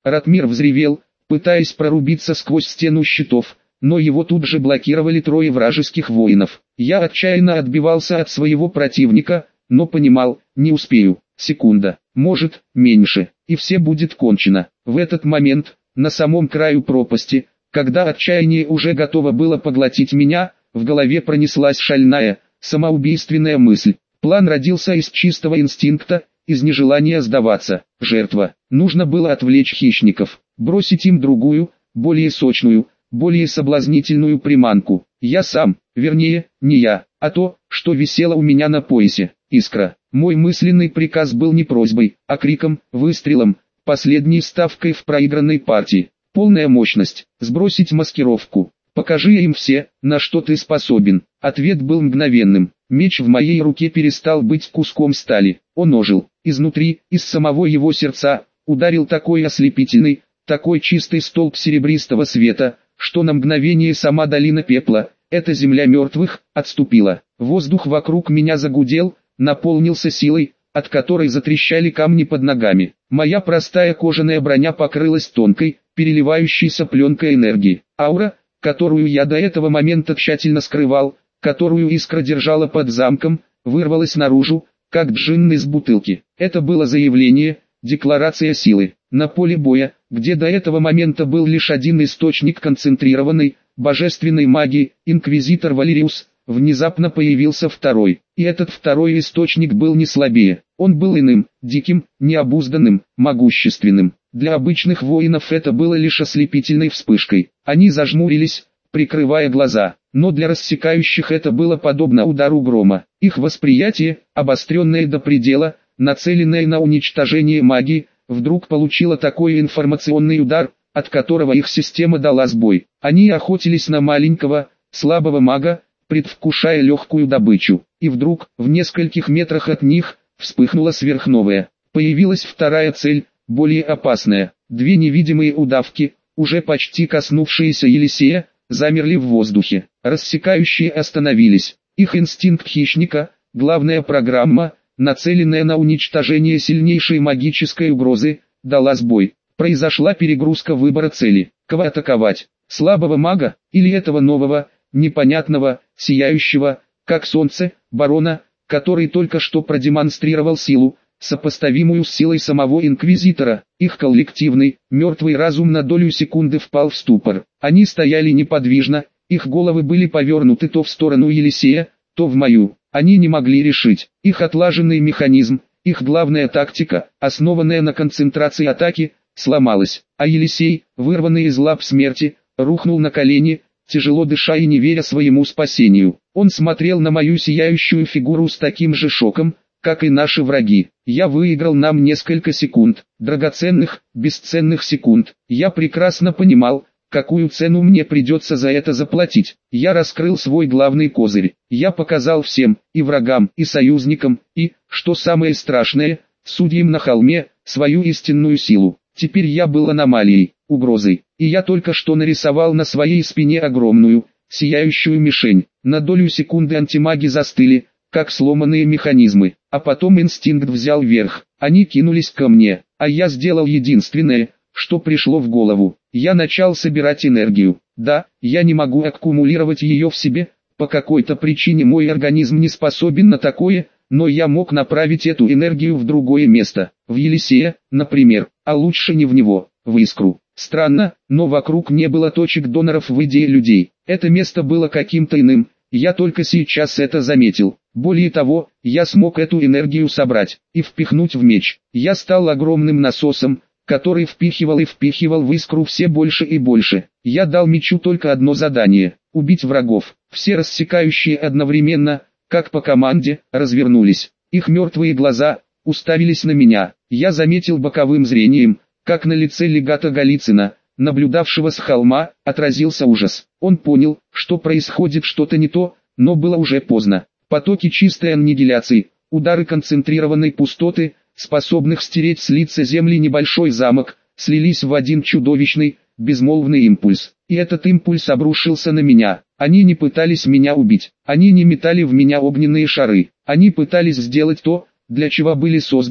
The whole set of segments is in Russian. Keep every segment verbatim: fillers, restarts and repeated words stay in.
Ратмир взревел, пытаясь прорубиться сквозь стену щитов, но его тут же блокировали трое вражеских воинов. Я отчаянно отбивался от своего противника, но понимал, не успею. Секунда, может, меньше, и все будет кончено. В этот момент, на самом краю пропасти, когда отчаяние уже готово было поглотить меня, в голове пронеслась шальная, самоубийственная мысль. План родился из чистого инстинкта, из нежелания сдаваться. Жертва. Нужно было отвлечь хищников, бросить им другую, более сочную, более соблазнительную приманку. Я сам, вернее, не я, а то, что висело у меня на поясе. Искра. Мой мысленный приказ был не просьбой, а криком, выстрелом, последней ставкой в проигранной партии. Полная мощность. Сбросить маскировку. Покажи им все, на что ты способен. Ответ был мгновенным. Меч в моей руке перестал быть куском стали. Он ожил. Изнутри, из самого его сердца, ударил такой ослепительный, такой чистый столб серебристого света, что на мгновение сама долина пепла, эта земля мертвых, отступила. Воздух вокруг меня загудел, наполнился силой, от которой затрещали камни под ногами. Моя простая кожаная броня покрылась тонкой, переливающейся пленкой энергии. Аура, которую я до этого момента тщательно скрывал, которую искра держала под замком, вырвалась наружу, как джинн из бутылки. Это было заявление, декларация силы. На поле боя, где до этого момента был лишь один источник концентрированной, божественной магии, инквизитор Валериус, внезапно появился второй. И этот второй источник был не слабее. Он был иным, диким, необузданным, могущественным. Для обычных воинов это было лишь ослепительной вспышкой. Они зажмурились, прикрывая глаза. Но для рассекающих это было подобно удару грома. Их восприятие, обостренное до предела, нацеленное на уничтожение магии, вдруг получило такой информационный удар, от которого их система дала сбой. Они охотились на маленького, слабого мага, предвкушая легкую добычу. И вдруг, в нескольких метрах от них, вспыхнула сверхновая. Появилась вторая цель, более опасная. Две невидимые удавки, уже почти коснувшиеся Елисея, замерли в воздухе. Рассекающие остановились. Их инстинкт хищника, главная программа, нацеленная на уничтожение сильнейшей магической угрозы, дала сбой. Произошла перегрузка выбора цели. Кого атаковать? Слабого мага, или этого нового, непонятного, сияющего, как солнце, барона, который только что продемонстрировал силу, сопоставимую с силой самого Инквизитора. Их коллективный, мертвый разум на долю секунды впал в ступор. Они стояли неподвижно, их головы были повернуты то в сторону Елисея, то в мою. Они не могли решить. Их отлаженный механизм, их главная тактика, основанная на концентрации атаки, сломалась. А Елисей, вырванный из лап смерти, рухнул на колени, тяжело дыша и не веря своему спасению. Он смотрел на мою сияющую фигуру с таким же шоком, как и наши враги. Я выиграл нам несколько секунд, драгоценных, бесценных секунд. Я прекрасно понимал, какую цену мне придется за это заплатить. Я раскрыл свой главный козырь. Я показал всем, и врагам, и союзникам, и, что самое страшное, судьям на холме, свою истинную силу. Теперь я был аномалией, угрозой, и я только что нарисовал на своей спине огромную, сияющую мишень. На долю секунды антимаги застыли, как сломанные механизмы, а потом инстинкт взял верх. Они кинулись ко мне, а я сделал единственное, что пришло в голову. Я начал собирать энергию. Да, я не могу аккумулировать ее в себе, по какой-то причине мой организм не способен на такое, но я мог направить эту энергию в другое место, в Елисея, например, а лучше не в него, в Искру. Странно, но вокруг не было точек доноров в идее людей. Это место было каким-то иным, я только сейчас это заметил. Более того, я смог эту энергию собрать и впихнуть в меч. Я стал огромным насосом, который впихивал и впихивал в Искру все больше и больше. Я дал мечу только одно задание – убить врагов. Все рассекающие одновременно, как по команде, развернулись. Их мертвые глаза уставились на меня. Я заметил боковым зрением, как на лице легата Голицына, наблюдавшего с холма, отразился ужас. Он понял, что происходит что-то не то, но было уже поздно. Потоки чистой аннигиляции, удары концентрированной пустоты, способных стереть с лица земли небольшой замок, слились в один чудовищный, безмолвный импульс. И этот импульс обрушился на меня. Они не пытались меня убить, они не метали в меня огненные шары, они пытались сделать то, для чего были созданы,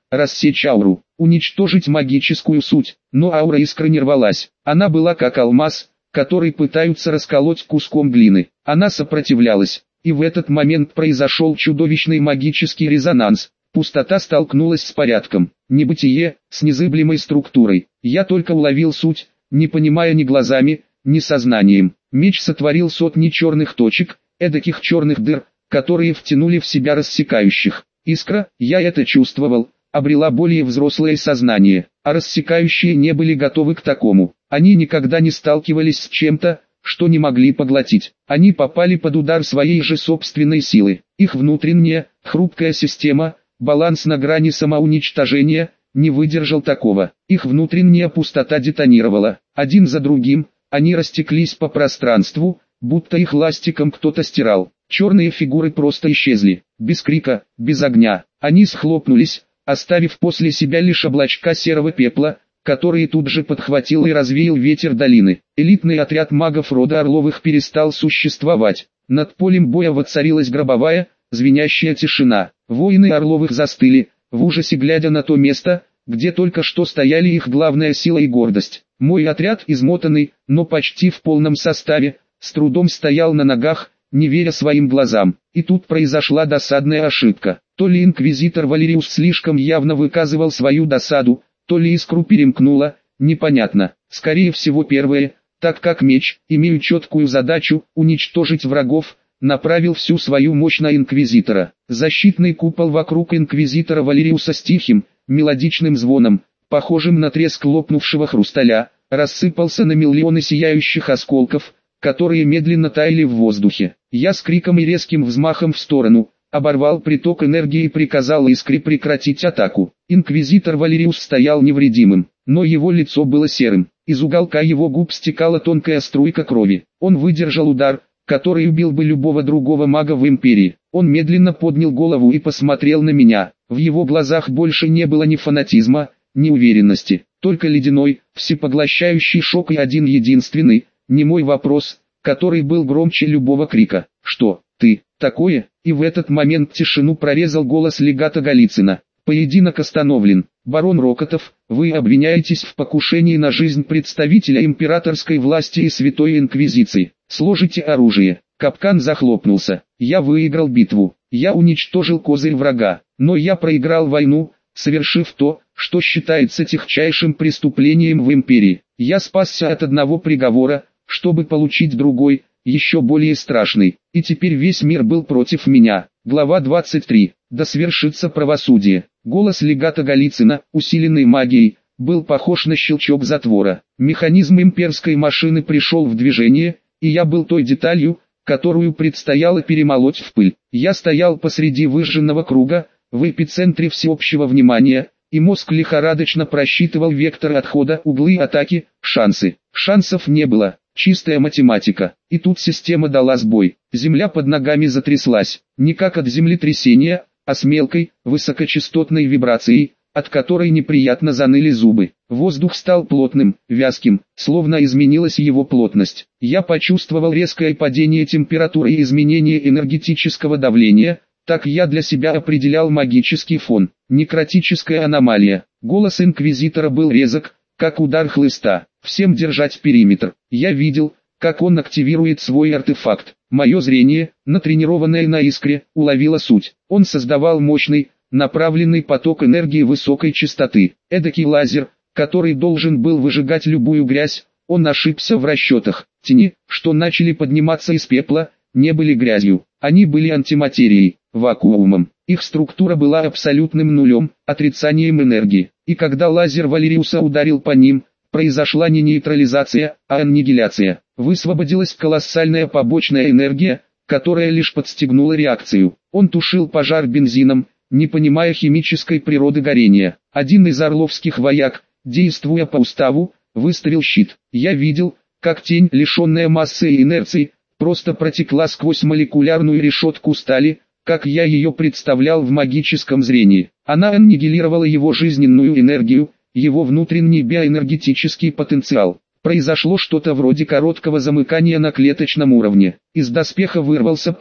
рассечь ауру, уничтожить магическую суть, но аура искры не рвалась. Она была как алмаз, который пытаются расколоть куском глины. Она сопротивлялась, и в этот момент произошел чудовищный магический резонанс. Пустота столкнулась с порядком, небытие, с незыблемой структурой. Я только уловил суть, не понимая ни глазами, ни сознанием. Меч сотворил сотни черных точек, эдаких черных дыр, которые втянули в себя рассекающих. Искра, я это чувствовал, обрела более взрослое сознание, а рассекающие не были готовы к такому. Они никогда не сталкивались с чем-то, что не могли поглотить. Они попали под удар своей же собственной силы. Их внутренняя, хрупкая система, баланс на грани самоуничтожения, не выдержал такого. Их внутренняя пустота детонировала. Один за другим, они растеклись по пространству, будто их ластиком кто-то стирал. Черные фигуры просто исчезли, без крика, без огня. Они схлопнулись, оставив после себя лишь облачка серого пепла, которые тут же подхватил и развеял ветер долины. Элитный отряд магов рода Орловых перестал существовать. Над полем боя воцарилась гробовая, звенящая тишина. Воины Орловых застыли, в ужасе глядя на то место, где только что стояли их главная сила и гордость. Мой отряд, измотанный, но почти в полном составе, с трудом стоял на ногах, не веря своим глазам. И тут произошла досадная ошибка. То ли инквизитор Валериус слишком явно выказывал свою досаду, то ли искру перемкнуло, непонятно. Скорее всего первое, так как меч, имея четкую задачу, уничтожить врагов, направил всю свою мощь на инквизитора. Защитный купол вокруг инквизитора Валериуса с тихим, мелодичным звоном, похожим на треск лопнувшего хрусталя, рассыпался на миллионы сияющих осколков, которые медленно таяли в воздухе. Я с криком и резким взмахом в сторону, оборвал приток энергии и приказал искре прекратить атаку. Инквизитор Валериус стоял невредимым, но его лицо было серым. Из уголка его губ стекала тонкая струйка крови. Он выдержал удар, который убил бы любого другого мага в Империи. Он медленно поднял голову и посмотрел на меня. В его глазах больше не было ни фанатизма, ни уверенности, только ледяной, всепоглощающий шок и один единственный, немой вопрос, который был громче любого крика. «Что, ты, такое?» И в этот момент тишину прорезал голос легата Голицына. «Поединок остановлен. Барон Рокотов, вы обвиняетесь в покушении на жизнь представителя императорской власти и Святой Инквизиции. Сложите оружие». Капкан захлопнулся. Я выиграл битву. Я уничтожил козырь врага. Но я проиграл войну, совершив то, что считается техчайшим преступлением в Империи. Я спасся от одного приговора, чтобы получить другой, еще более страшный. И теперь весь мир был против меня. Глава двадцать три. Да свершится правосудие. Голос легата Голицына, усиленный магией, был похож на щелчок затвора. Механизм имперской машины пришел в движение, и я был той деталью, которую предстояло перемолоть в пыль. Я стоял посреди выжженного круга, в эпицентре всеобщего внимания, и мозг лихорадочно просчитывал векторы отхода, углы атаки, шансы. Шансов не было. Чистая математика. И тут система дала сбой. Земля под ногами затряслась. Не как от землетрясения, а с мелкой, высокочастотной вибрацией, от которой неприятно заныли зубы. Воздух стал плотным, вязким, словно изменилась его плотность. Я почувствовал резкое падение температуры и изменение энергетического давления. Так я для себя определял магический фон. Некротическая аномалия. Голос инквизитора был резок, как удар хлыста. Всем держать периметр. Я видел, как он активирует свой артефакт. Мое зрение, натренированное на искре, уловило суть. Он создавал мощный, направленный поток энергии высокой частоты. Эдакий лазер, который должен был выжигать любую грязь. Он ошибся в расчетах. Тени, что начали подниматься из пепла, не были грязью. Они были антиматерией, вакуумом. Их структура была абсолютным нулем, отрицанием энергии. И когда лазер Валериуса ударил по ним, произошла не нейтрализация, а аннигиляция. Высвободилась колоссальная побочная энергия, которая лишь подстегнула реакцию. Он тушил пожар бензином, не понимая химической природы горения. Один из орловских вояк, действуя по уставу, выставил щит. Я видел, как тень, лишенная массы и инерции, просто протекла сквозь молекулярную решетку стали, как я ее представлял в магическом зрении. Она аннигилировала его жизненную энергию, его внутренний биоэнергетический потенциал. Произошло что-то вроде короткого замыкания на клеточном уровне. Из доспеха вырвался пар,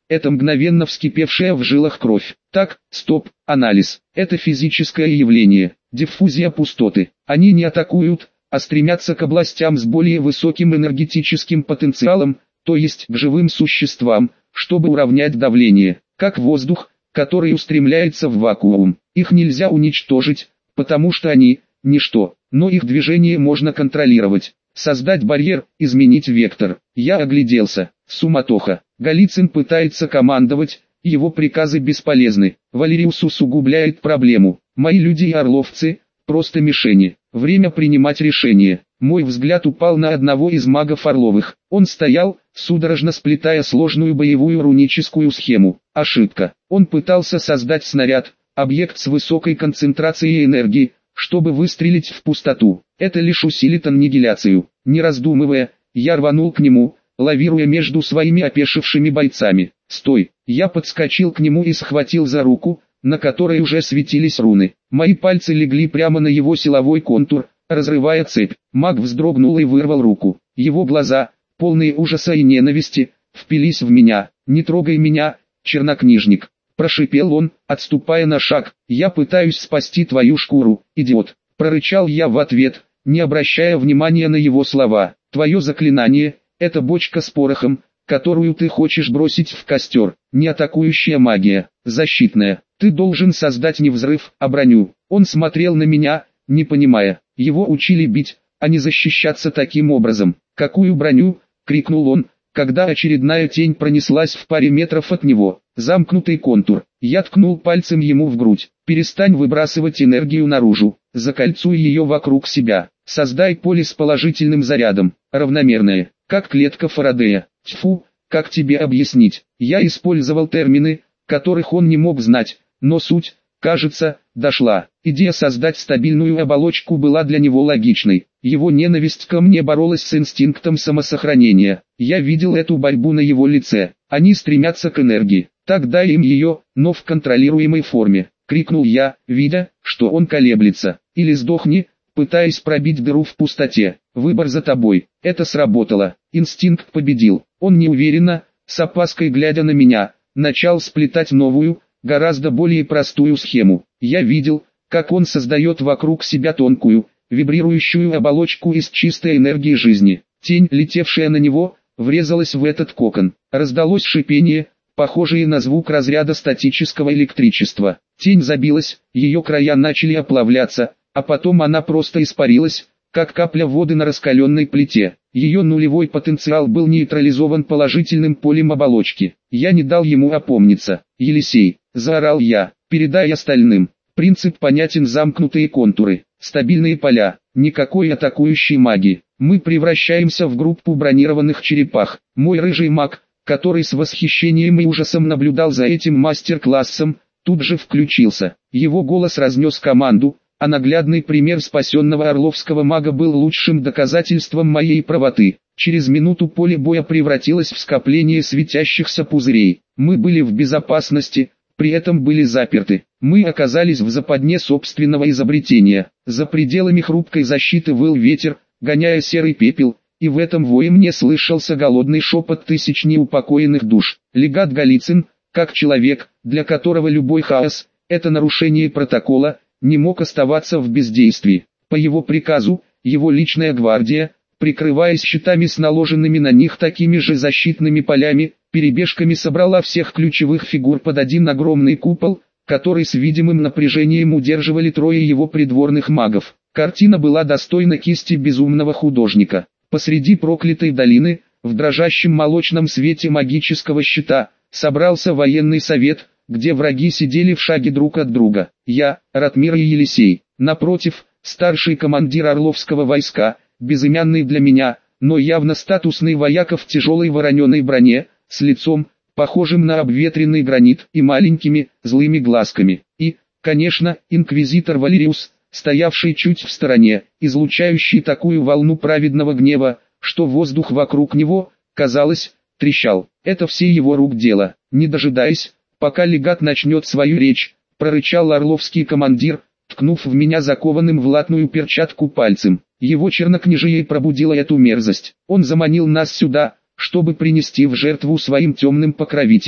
это мгновенно вскипевшая в жилах кровь. Так, стоп, анализ. Это физическое явление, диффузия пустоты. Они не атакуют, а стремятся к областям с более высоким энергетическим потенциалом, то есть к живым существам, чтобы уравнять давление, как воздух, который устремляется в вакуум. Их нельзя уничтожить, потому что они – ничто, но их движение можно контролировать. Создать барьер, изменить вектор. Я огляделся. Суматоха. Голицын пытается командовать, его приказы бесполезны. Валериус усугубляет проблему. Мои люди и орловцы – просто мишени. Время принимать решение. Мой взгляд упал на одного из магов Орловых. Он стоял, судорожно сплетая сложную боевую руническую схему. Ошибка. Он пытался создать снаряд, объект с высокой концентрацией энергии, чтобы выстрелить в пустоту. Это лишь усилит аннигиляцию. Не раздумывая, я рванул к нему, лавируя между своими опешившими бойцами. «Стой!» Я подскочил к нему и схватил за руку, на которой уже светились руны. Мои пальцы легли прямо на его силовой контур, разрывая цепь. Маг вздрогнул и вырвал руку. Его глаза, полные ужаса и ненависти, впились в меня. «Не трогай меня, чернокнижник!» Прошипел он, отступая на шаг. «Я пытаюсь спасти твою шкуру, идиот!» Прорычал я в ответ, не обращая внимания на его слова. «Твое заклинание – это бочка с порохом, которую ты хочешь бросить в костер. Не атакующая магия, защитная. Ты должен создать не взрыв, а броню». Он смотрел на меня, не понимая. Его учили бить, а не защищаться таким образом. «Какую броню?» – крикнул он, когда очередная тень пронеслась в паре метров от него. Замкнутый контур. Я ткнул пальцем ему в грудь. «Перестань выбрасывать энергию наружу. Закольцуй ее вокруг себя. Создай поле с положительным зарядом, равномерное, как клетка Фарадея». Тьфу, как тебе объяснить? Я использовал термины, которых он не мог знать, но суть, кажется, дошла. Идея создать стабильную оболочку была для него логичной. Его ненависть ко мне боролась с инстинктом самосохранения. Я видел эту борьбу на его лице. Они стремятся к энергии. Так дай им ее, но в контролируемой форме. Крикнул я, видя, что он колеблется. Или сдохни, пытаясь пробить дыру в пустоте. Выбор за тобой. Это сработало. Инстинкт победил. Он неуверенно, с опаской глядя на меня, начал сплетать новую, гораздо более простую схему. Я видел, как он создает вокруг себя тонкую, вибрирующую оболочку из чистой энергии жизни. Тень, летевшая на него, врезалась в этот кокон. Раздалось шипение, похожее на звук разряда статического электричества. Тень забилась, ее края начали оплавляться, а потом она просто испарилась, как капля воды на раскаленной плите. Ее нулевой потенциал был нейтрализован положительным полем оболочки. Я не дал ему опомниться. «Елисей!» – заорал я. «Передай остальным. Принцип понятен: замкнутые контуры, стабильные поля, никакой атакующей магии. Мы превращаемся в группу бронированных черепах». Мой рыжий маг, который с восхищением и ужасом наблюдал за этим мастер-классом, тут же включился. Его голос разнес команду, а наглядный пример спасенного орловского мага был лучшим доказательством моей правоты. Через минуту поле боя превратилось в скопление светящихся пузырей. Мы были в безопасности, при этом были заперты. Мы оказались в западне собственного изобретения. За пределами хрупкой защиты выл ветер, гоняя серый пепел, и в этом вое мне слышался голодный шепот тысяч неупокоенных душ. Легат Голицын, как человек, для которого любой хаос – это нарушение протокола, не мог оставаться в бездействии. По его приказу, его личная гвардия, прикрываясь щитами с наложенными на них такими же защитными полями, перебежками собрала всех ключевых фигур под один огромный купол, который с видимым напряжением удерживали трое его придворных магов. Картина была достойна кисти безумного художника. Посреди проклятой долины, в дрожащем молочном свете магического щита, собрался военный совет, где враги сидели в шаге друг от друга. Я, Ратмир и Елисей. Напротив, старший командир Орловского войска, безымянный для меня, но явно статусный вояка в тяжелой вороненой броне, с лицом, похожим на обветренный гранит, и маленькими, злыми глазками. И, конечно, инквизитор Валериус, стоявший чуть в стороне, излучающий такую волну праведного гнева, что воздух вокруг него, казалось, трещал. Это все его рук дело. Не дожидаясь, пока легат начнет свою речь, прорычал орловский командир, ткнув в меня закованным в латную перчатку пальцем. Его чернокнижие пробудило эту мерзость. Он заманил нас сюда, чтобы принести в жертву своим темным покровителям.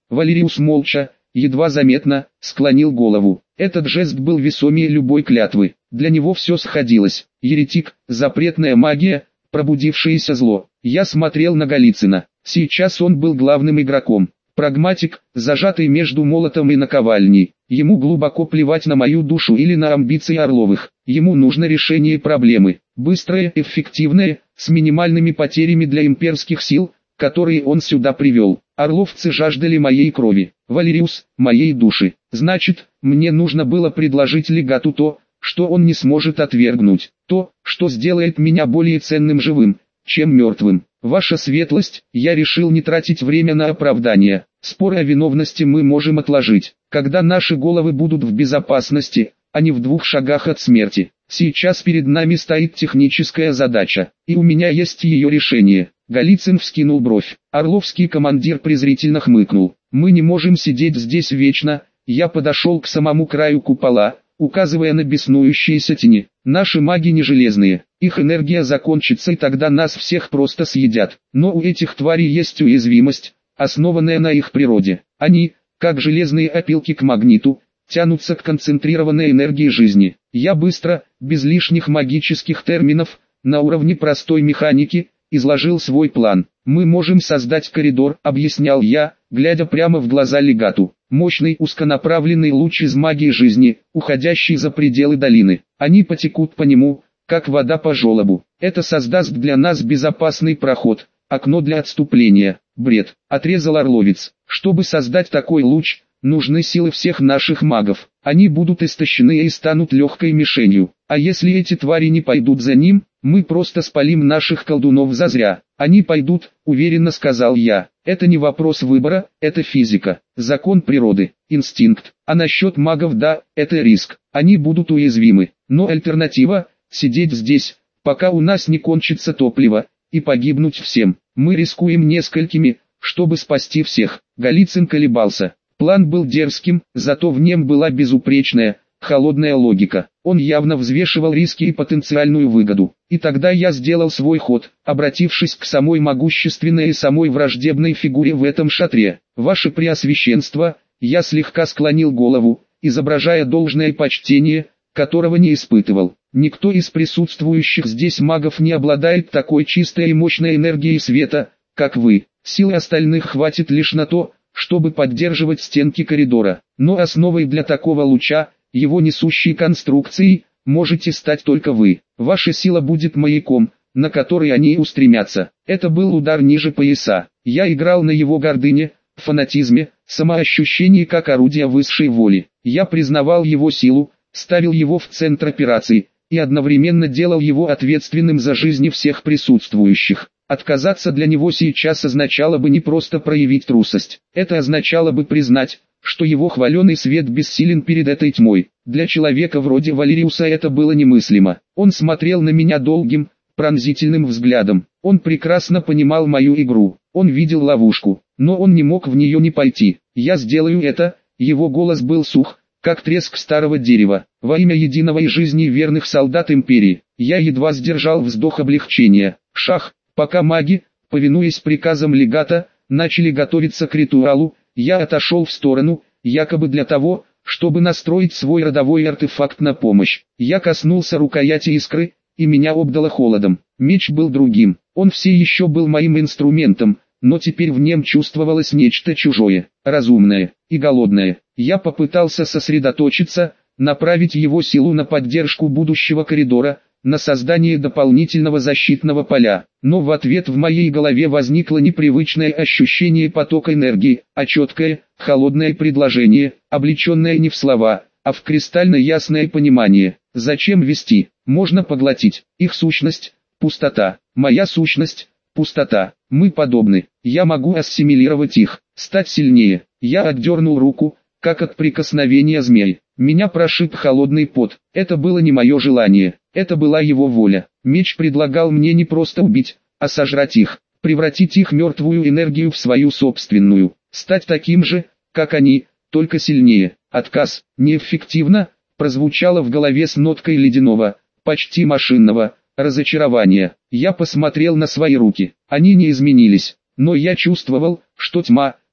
Валериус молча, едва заметно, склонил голову. Этот жест был весомее любой клятвы. Для него все сходилось. Еретик, запретная магия, пробудившееся зло. Я смотрел на Голицына. Сейчас он был главным игроком. Прагматик, зажатый между молотом и наковальней. Ему глубоко плевать на мою душу или на амбиции Орловых. Ему нужно решение проблемы. Быстрое, эффективное, с минимальными потерями для имперских сил, которые он сюда привел. Орловцы жаждали моей крови. Валериус, моей души. Значит, мне нужно было предложить легату то, что он не сможет отвергнуть. То, что сделает меня более ценным живым, чем мертвым. Ваша светлость, я решил не тратить время на оправдания. Споры о виновности мы можем отложить, когда наши головы будут в безопасности, а не в двух шагах от смерти. Сейчас перед нами стоит техническая задача, и у меня есть ее решение. Голицын вскинул бровь. Орловский командир презрительно хмыкнул. Мы не можем сидеть здесь вечно. Я подошел к самому краю купола, указывая на беснующиеся тени. Наши маги не железные, их энергия закончится и тогда нас всех просто съедят. Но у этих тварей есть уязвимость, основанная на их природе. Они, как железные опилки к магниту, тянутся к концентрированной энергии жизни. Я быстро, без лишних магических терминов, на уровне простой механики, изложил свой план. Мы можем создать коридор, объяснял я, глядя прямо в глаза легату. Мощный узконаправленный луч из магии жизни, уходящий за пределы долины. Они потекут по нему, как вода по желобу. Это создаст для нас безопасный проход, окно для отступления. Бред, отрезал Орловец. Чтобы создать такой луч, нужны силы всех наших магов. Они будут истощены и станут легкой мишенью. А если эти твари не пойдут за ним, мы просто спалим наших колдунов зазря. Они пойдут, уверенно сказал я. Это не вопрос выбора, это физика, закон природы, инстинкт. А насчет магов, да, это риск. Они будут уязвимы. Но альтернатива – сидеть здесь, пока у нас не кончится топливо, и погибнуть всем. Мы рискуем несколькими, чтобы спасти всех. Голицын колебался. План был дерзким, зато в нем была безупречная, холодная логика. Он явно взвешивал риски и потенциальную выгоду. И тогда я сделал свой ход, обратившись к самой могущественной и самой враждебной фигуре в этом шатре. «Ваше Преосвященство», я слегка склонил голову, изображая должное почтение, которого не испытывал. Никто из присутствующих здесь магов не обладает такой чистой и мощной энергией света, как вы. Силы остальных хватит лишь на то, чтобы поддерживать стенки коридора. Но основой для такого луча, его несущей конструкцией, можете стать только вы. Ваша сила будет маяком, на который они устремятся. Это был удар ниже пояса. Я играл на его гордыне, фанатизме, самоощущении как орудие высшей воли. Я признавал его силу, ставил его в центр операции, и одновременно делал его ответственным за жизни всех присутствующих. Отказаться для него сейчас означало бы не просто проявить трусость. Это означало бы признать, что его хваленый свет бессилен перед этой тьмой. Для человека вроде Валериуса это было немыслимо. Он смотрел на меня долгим, пронзительным взглядом. Он прекрасно понимал мою игру. Он видел ловушку, но он не мог в нее не пойти. «Я сделаю это», его голос был сух, как треск старого дерева. «Во имя единого и жизни верных солдат империи». Я едва сдержал вздох облегчения. Шах. Пока маги, повинуясь приказам легата, начали готовиться к ритуалу, я отошел в сторону, якобы для того, чтобы настроить свой родовой артефакт на помощь. Я коснулся рукояти искры, и меня обдало холодом. Меч был другим, он все еще был моим инструментом, но теперь в нем чувствовалось нечто чужое, разумное и голодное. Я попытался сосредоточиться, направить его силу на поддержку будущего коридора, на создание дополнительного защитного поля. Но в ответ в моей голове возникло непривычное ощущение потока энергии, а четкое, холодное предложение, облеченное не в слова, а в кристально ясное понимание. Зачем вести? Можно поглотить. Их сущность – пустота. Моя сущность – пустота. Мы подобны. Я могу ассимилировать их, стать сильнее. Я отдернул руку, как от прикосновения змей. Меня прошиб холодный пот. Это было не мое желание, это была его воля. Меч предлагал мне не просто убить, а сожрать их, превратить их мертвую энергию в свою собственную, стать таким же, как они, только сильнее. Отказ, неэффективно, прозвучало в голове с ноткой ледяного, почти машинного, разочарования. Я посмотрел на свои руки, они не изменились, но я чувствовал, что тьма,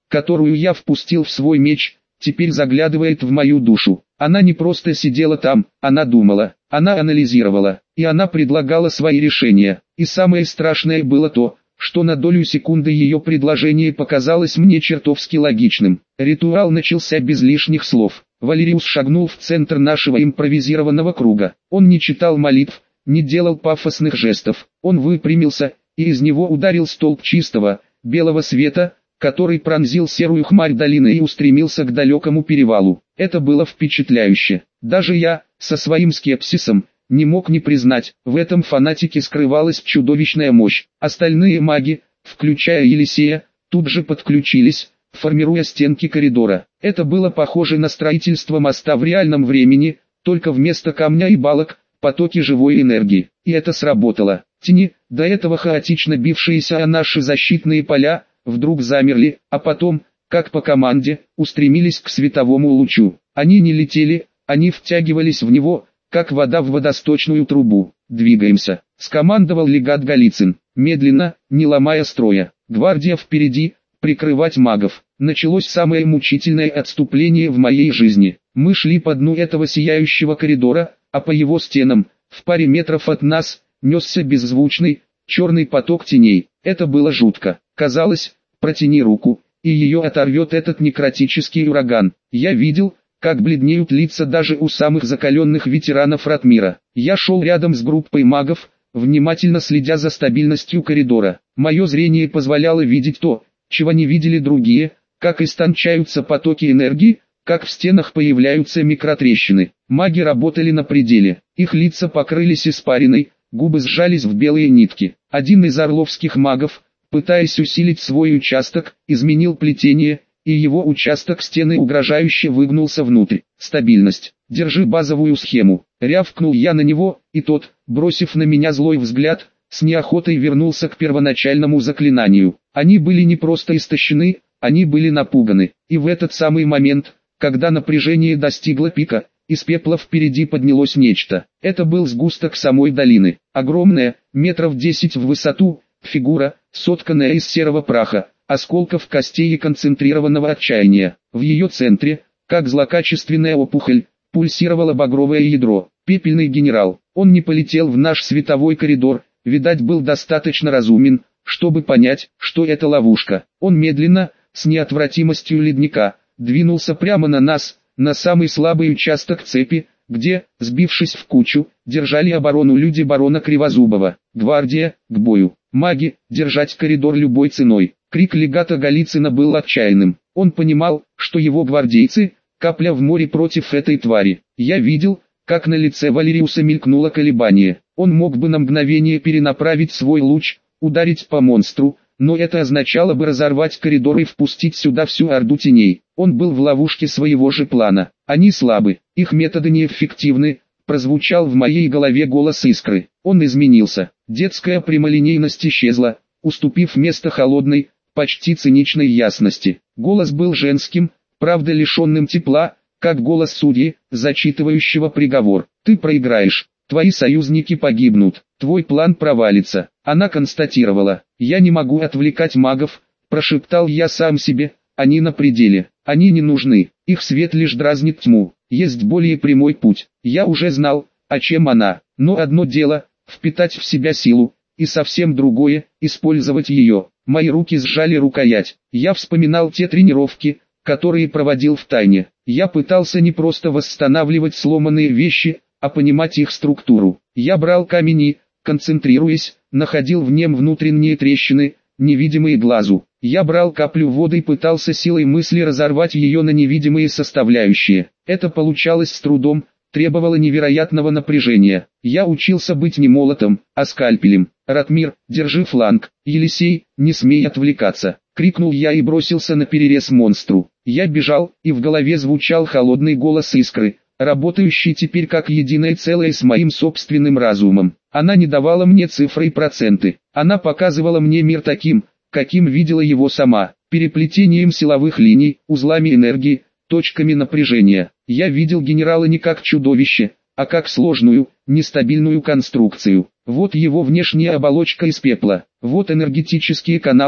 которую я впустил в свой меч, теперь заглядывает в мою душу. Она не просто сидела там, она думала, она анализировала, и она предлагала свои решения. И самое страшное было то, что на долю секунды ее предложение показалось мне чертовски логичным. Ритуал начался без лишних слов. Валериус шагнул в центр нашего импровизированного круга. Он не читал молитв, не делал пафосных жестов. Он выпрямился, и из него ударил столб чистого, белого света, который пронзил серую хмарь долины и устремился к далекому перевалу. Это было впечатляюще. Даже я, со своим скепсисом, не мог не признать, в этом фанатике скрывалась чудовищная мощь. Остальные маги, включая Елисея, тут же подключились, формируя стенки коридора. Это было похоже на строительство моста в реальном времени, только вместо камня и балок, потоки живой энергии. И это сработало. Тени, до этого хаотично бившиеся о наши защитные поля, вдруг замерли, а потом, как по команде, устремились к световому лучу. Они не летели, они втягивались в него, как вода в водосточную трубу. «Двигаемся», — скомандовал легат Голицын, медленно, не ломая строя. Гвардия впереди, прикрывать магов. Началось самое мучительное отступление в моей жизни. Мы шли по дну этого сияющего коридора, а по его стенам, в паре метров от нас, несся беззвучный, черный поток теней. Это было жутко. Казалось, протяни руку, и ее оторвет этот некротический ураган. Я видел, как бледнеют лица даже у самых закаленных ветеранов Ратмира. Я шел рядом с группой магов, внимательно следя за стабильностью коридора. Мое зрение позволяло видеть то, чего не видели другие, как истончаются потоки энергии, как в стенах появляются микротрещины. Маги работали на пределе, их лица покрылись испариной, губы сжались в белые нитки. Один из орловских магов, пытаясь усилить свой участок, изменил плетение, и его участок стены угрожающе выгнулся внутрь. Стабильность. Держи базовую схему. Рявкнул я на него, и тот, бросив на меня злой взгляд, с неохотой вернулся к первоначальному заклинанию. Они были не просто истощены, они были напуганы. И в этот самый момент, когда напряжение достигло пика, из пепла впереди поднялось нечто. Это был сгусток самой долины. Огромная, метров десять в высоту, фигура, сотканная из серого праха, осколков костей и концентрированного отчаяния. В ее центре, как злокачественная опухоль, пульсировало багровое ядро. Пепельный генерал. Он не полетел в наш световой коридор, видать, был достаточно разумен, чтобы понять, что это ловушка. Он медленно, с неотвратимостью ледника, двинулся прямо на нас, на самый слабый участок цепи, где, сбившись в кучу, держали оборону люди барона Кривозубова. Гвардия, к бою. Маги, держать коридор любой ценой. Крик легата Голицына был отчаянным. Он понимал, что его гвардейцы — капля в море против этой твари. Я видел, как на лице Валериуса мелькнуло колебание. Он мог бы на мгновение перенаправить свой луч, ударить по монстру, но это означало бы разорвать коридор и впустить сюда всю орду теней. Он был в ловушке своего же плана. Они слабы, их методы неэффективны. Прозвучал в моей голове голос Искры. Он изменился. Детская прямолинейность исчезла, уступив место холодной, почти циничной ясности. Голос был женским, правда лишенным тепла, как голос судьи, зачитывающего приговор. Ты проиграешь, твои союзники погибнут, твой план провалится. Она констатировала. Я не могу отвлекать магов, прошептал я сам себе, они на пределе, они не нужны, их свет лишь дразнит тьму. Есть более прямой путь. Я уже знал, о чем она, но одно дело — впитать в себя силу, и совсем другое — использовать ее. Мои руки сжали рукоять. Я вспоминал те тренировки, которые проводил в тайне. Я пытался не просто восстанавливать сломанные вещи, а понимать их структуру. Я брал камень и, концентрируясь, находил в нем внутренние трещины, невидимые глазу. Я брал каплю воды и пытался силой мысли разорвать ее на невидимые составляющие. Это получалось с трудом, требовало невероятного напряжения. Я учился быть не молотом, а скальпелем. «Ратмир, держи фланг!» «Елисей, не смей отвлекаться!» — крикнул я и бросился на перерез монстру. Я бежал, и в голове звучал холодный голос Искры, работающий теперь как единое целое с моим собственным разумом. Она не давала мне цифры и проценты. Она показывала мне мир таким, каким видела его сама, переплетением силовых линий, узлами энергии, точками напряжения. Я видел генерала не как чудовище, а как сложную, нестабильную конструкцию. Вот его внешняя оболочка из пепла, вот энергетические каналы,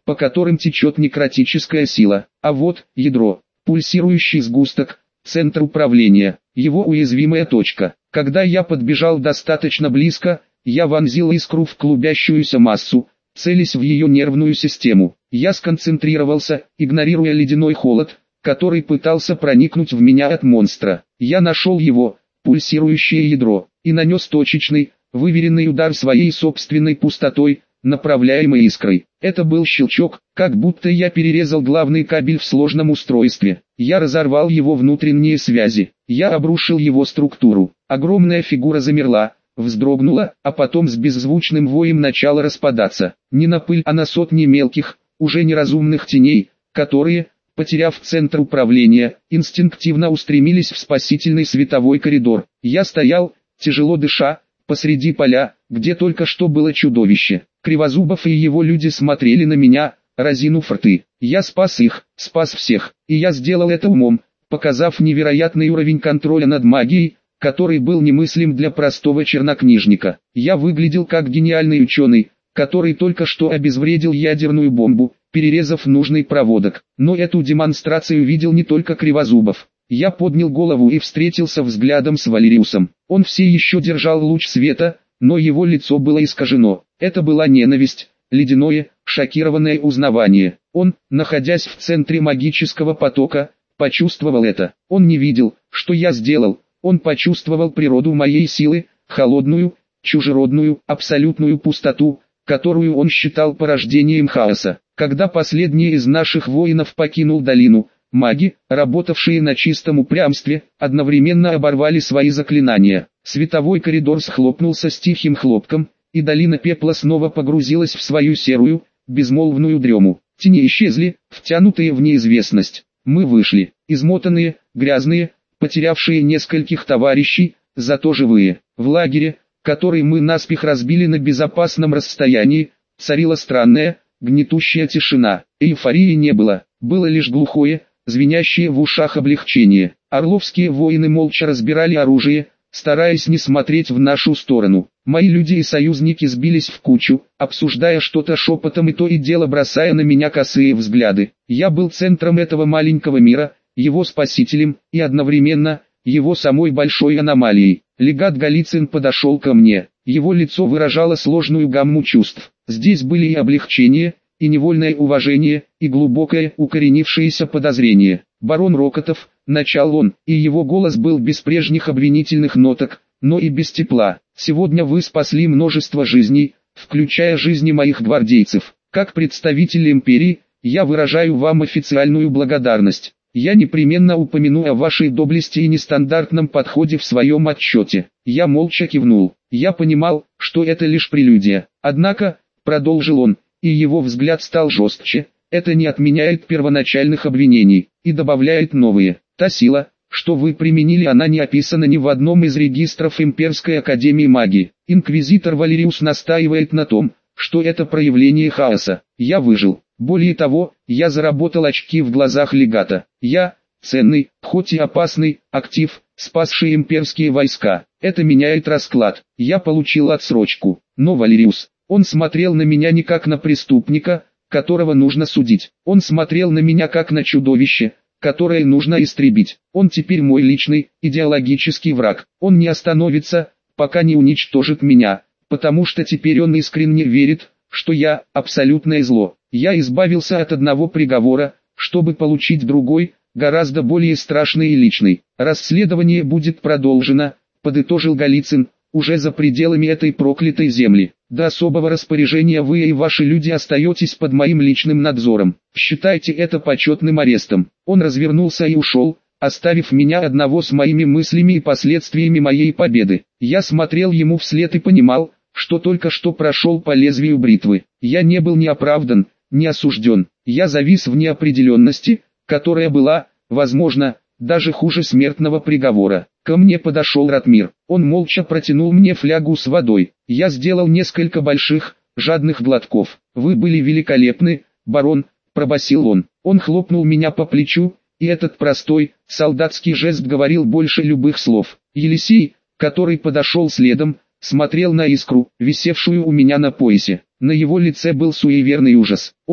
по которым течет некротическая сила. А вот, ядро, пульсирующий сгусток, центр управления, его уязвимая точка. Когда я подбежал достаточно близко, я вонзил искру в клубящуюся массу, целясь в ее нервную систему. Я сконцентрировался, игнорируя ледяной холод, который пытался проникнуть в меня от монстра. Я нашел его, пульсирующее ядро, и нанес точечный, выверенный удар своей собственной пустотой, направляемой искрой. Это был щелчок, как будто я перерезал главный кабель в сложном устройстве. Я разорвал его внутренние связи. Я обрушил его структуру. Огромная фигура замерла, вздрогнула, а потом с беззвучным воем начала распадаться. Не на пыль, а на сотни мелких, уже неразумных теней, которые, потеряв центр управления, инстинктивно устремились в спасительный световой коридор. Я стоял, тяжело дыша, посреди поля, где только что было чудовище. Кривозубов и его люди смотрели на меня, разинув рты. Я спас их, спас всех, и я сделал это умом, показав невероятный уровень контроля над магией, который был немыслим для простого чернокнижника. Я выглядел как гениальный ученый, который только что обезвредил ядерную бомбу, перерезав нужный проводок. Но эту демонстрацию видел не только Кривозубов. Я поднял голову и встретился взглядом с Валериусом. Он все еще держал луч света, но его лицо было искажено. Это была ненависть, ледяное, шокированное узнавание. Он, находясь в центре магического потока, почувствовал это. Он не видел, что я сделал. Он почувствовал природу моей силы, холодную, чужеродную, абсолютную пустоту, которую он считал порождением хаоса. Когда последний из наших воинов покинул долину, маги, работавшие на чистом упрямстве, одновременно оборвали свои заклинания. Световой коридор схлопнулся с тихим хлопком, и долина пепла снова погрузилась в свою серую, безмолвную дрему. Тени исчезли, втянутые в неизвестность. Мы вышли, измотанные, грязные, потерявшие нескольких товарищей, зато живые. В лагере, который мы наспех разбили на безопасном расстоянии, царила странная, гнетущая тишина. Эйфории не было, было лишь глухое, звенящее в ушах облегчение. Орловские воины молча разбирали оружие, стараясь не смотреть в нашу сторону. Мои люди и союзники сбились в кучу, обсуждая что-то шепотом и то и дело бросая на меня косые взгляды. Я был центром этого маленького мира, его спасителем, и одновременно, его самой большой аномалией. Легат Голицын подошел ко мне. Его лицо выражало сложную гамму чувств. Здесь были и облегчение, и невольное уважение, и глубокое укоренившееся подозрение. «Барон Рокотов», — начал он, и его голос был без прежних обвинительных ноток, но и без тепла. «Сегодня вы спасли множество жизней, включая жизни моих гвардейцев. Как представитель империи, я выражаю вам официальную благодарность. Я непременно упомяну о вашей доблести и нестандартном подходе в своем отчете». Я молча кивнул. Я понимал, что это лишь прелюдия. Однако, продолжил он, и его взгляд стал жестче, это не отменяет первоначальных обвинений, и добавляет новые. Та сила, что вы применили, она не описана ни в одном из регистров Имперской Академии Магии. Инквизитор Валериус настаивает на том, что это проявление хаоса. Я выжил. Более того, я заработал очки в глазах легата. Я, ценный, хоть и опасный, актив, спасший имперские войска. Это меняет расклад. Я получил отсрочку. Но Валериус, он смотрел на меня не как на преступника, которого нужно судить. Он смотрел на меня как на чудовище, которое нужно истребить. Он теперь мой личный, идеологический враг. Он не остановится, пока не уничтожит меня, потому что теперь он искренне верит, что я – абсолютное зло. Я избавился от одного приговора, чтобы получить другой, гораздо более страшный и личный. Расследование будет продолжено, подытожил Голицын, уже за пределами этой проклятой земли. До особого распоряжения вы и ваши люди остаетесь под моим личным надзором. Считайте это почетным арестом. Он развернулся и ушел, оставив меня одного с моими мыслями и последствиями моей победы. Я смотрел ему вслед и понимал, что только что прошел по лезвию бритвы. Я не был ни оправдан, ни осужден. Я завис в неопределенности, которая была, возможно, даже хуже смертного приговора. Ко мне подошел Ратмир. Он молча протянул мне флягу с водой. Я сделал несколько больших, жадных глотков. «Вы были великолепны, барон», — пробасил он. Он хлопнул меня по плечу, и этот простой, солдатский жест говорил больше любых слов. Елисей, который подошел следом, смотрел на искру, висевшую у меня на поясе. На его лице был суеверный ужас. Он,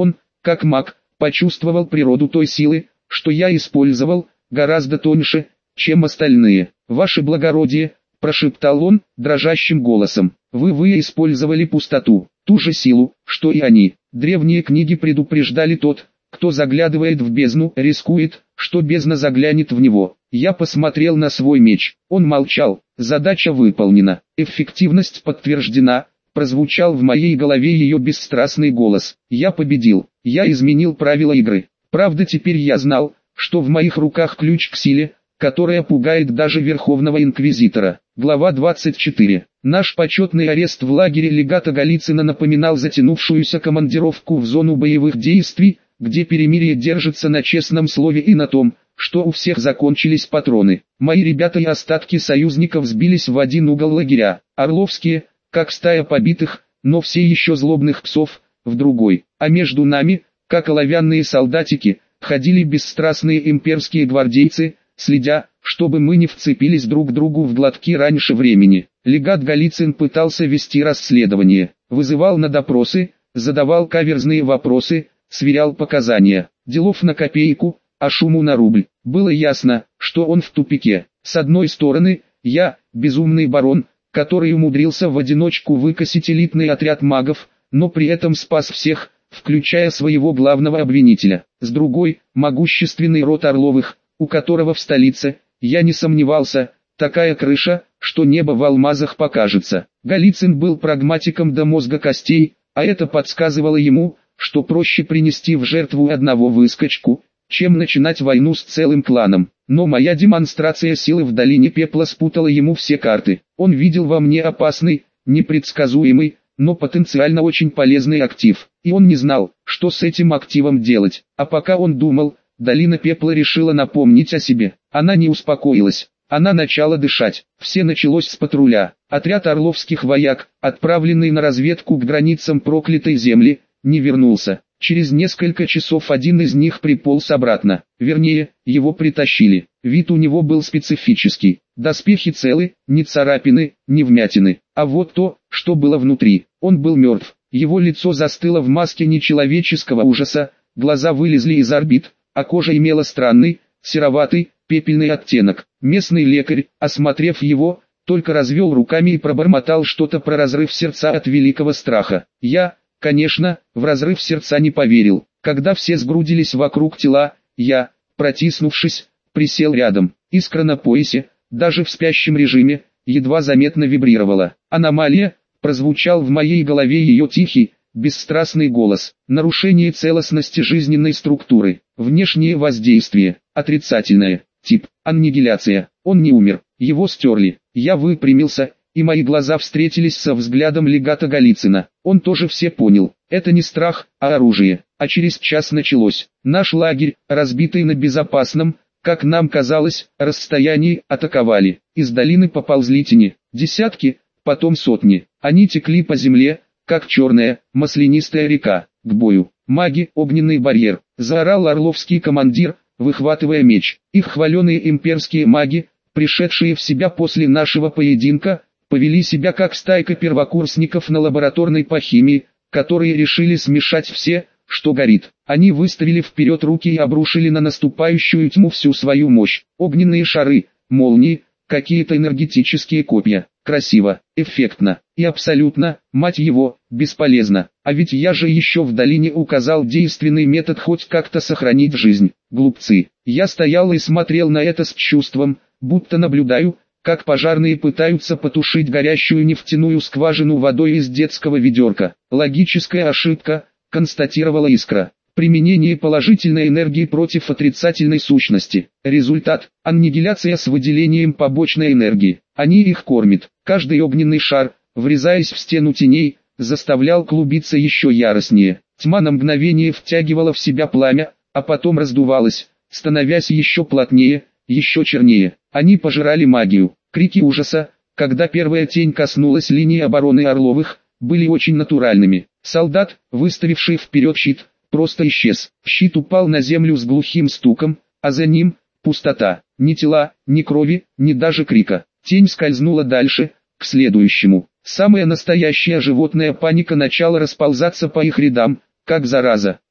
как маг, почувствовал природу той силы, что я использовал, гораздо тоньше, чем остальные. «Ваше благородие», – прошептал он, дрожащим голосом, – «вы вы использовали пустоту, ту же силу, что и они. Древние книги предупреждали: тот, кто заглядывает в бездну, рискует, что бездна заглянет в него». Я посмотрел на свой меч. Он молчал. Задача выполнена. Эффективность подтверждена. Прозвучал в моей голове ее бесстрастный голос. Я победил. Я изменил правила игры. Правда, теперь я знал, что в моих руках ключ к силе, которая пугает даже Верховного Инквизитора. Глава двадцать четыре. Наш почетный арест в лагере легата Голицына напоминал затянувшуюся командировку в зону боевых действий, где перемирие держится на честном слове и на том, что у всех закончились патроны. Мои ребята и остатки союзников сбились в один угол лагеря. Орловские, как стая побитых, но все еще злобных псов, в другой. А между нами, как оловянные солдатики, ходили бесстрастные имперские гвардейцы, следя, чтобы мы не вцепились друг другу в глотки раньше времени. Легат Голицын пытался вести расследование, вызывал на допросы, задавал каверзные вопросы, сверял показания. Делов на копейку, а шуму на рубль. Было ясно, что он в тупике. С одной стороны, я, безумный барон, который умудрился в одиночку выкосить элитный отряд магов, но при этом спас всех, включая своего главного обвинителя. С другой, могущественный род Орловых, у которого в столице, я не сомневался, такая крыша, что небо в алмазах покажется. Голицын был прагматиком до мозга костей, а это подсказывало ему, что проще принести в жертву одного выскочку, чем начинать войну с целым кланом. Но моя демонстрация силы в долине пепла спутала ему все карты. Он видел во мне опасный, непредсказуемый, но потенциально очень полезный актив. И он не знал, что с этим активом делать. А пока он думал, долина пепла решила напомнить о себе. Она не успокоилась. Она начала дышать. Все началось с патруля. Отряд орловских вояк, отправленный на разведку к границам проклятой земли, не вернулся. Через несколько часов один из них приполз обратно. Вернее, его притащили. Вид у него был специфический. Доспехи целы, ни царапины, ни вмятины. А вот то, что было внутри. Он был мертв. Его лицо застыло в маске нечеловеческого ужаса, глаза вылезли из орбит, а кожа имела странный, сероватый, пепельный оттенок. Местный лекарь, осмотрев его, только развел руками и пробормотал что-то про разрыв сердца от великого страха. Я... Конечно, в разрыв сердца не поверил. Когда все сгрудились вокруг тела, я, протиснувшись, присел рядом. Искра на поясе, даже в спящем режиме, едва заметно вибрировала. «Аномалия», прозвучал в моей голове ее тихий, бесстрастный голос. «Нарушение целостности жизненной структуры. Внешнее воздействие. Отрицательное. Тип. Аннигиляция. Он не умер. Его стерли». Я выпрямился, и мои глаза встретились со взглядом легата Голицына. Он тоже все понял. Это не страх, а оружие. А через час началось. Наш лагерь, разбитый на безопасном, как нам казалось, расстоянии, атаковали. Из долины поползли тени. Десятки, потом сотни. Они текли по земле, как черная, маслянистая река. К бою. Маги, огненный барьер. Заорал орловский командир, выхватывая меч. Их хваленые имперские маги, пришедшие в себя после нашего поединка, повели себя как стайка первокурсников на лабораторной по химии, которые решили смешать все, что горит. Они выставили вперед руки и обрушили на наступающую тьму всю свою мощь. Огненные шары, молнии, какие-то энергетические копья. Красиво, эффектно и абсолютно, мать его, бесполезно. А ведь я же еще в долине указал действенный метод хоть как-то сохранить жизнь. Глупцы. Я стоял и смотрел на это с чувством, будто наблюдаю, как пожарные пытаются потушить горящую нефтяную скважину водой из детского ведерка. Логическая ошибка, констатировала Искра. Применение положительной энергии против отрицательной сущности. Результат – аннигиляция с выделением побочной энергии. Они их кормят. Каждый огненный шар, врезаясь в стену теней, заставлял клубиться еще яростнее. Тьма на мгновение втягивала в себя пламя, а потом раздувалась, становясь еще плотнее, еще чернее. Они пожирали магию. Крики ужаса, когда первая тень коснулась линии обороны Орловых, были очень натуральными. Солдат, выставивший вперед щит, просто исчез. Щит упал на землю с глухим стуком, а за ним – пустота. Ни тела, ни крови, ни даже крика. Тень скользнула дальше, к следующему. Самая настоящая животная паника начала расползаться по их рядам, как зараза.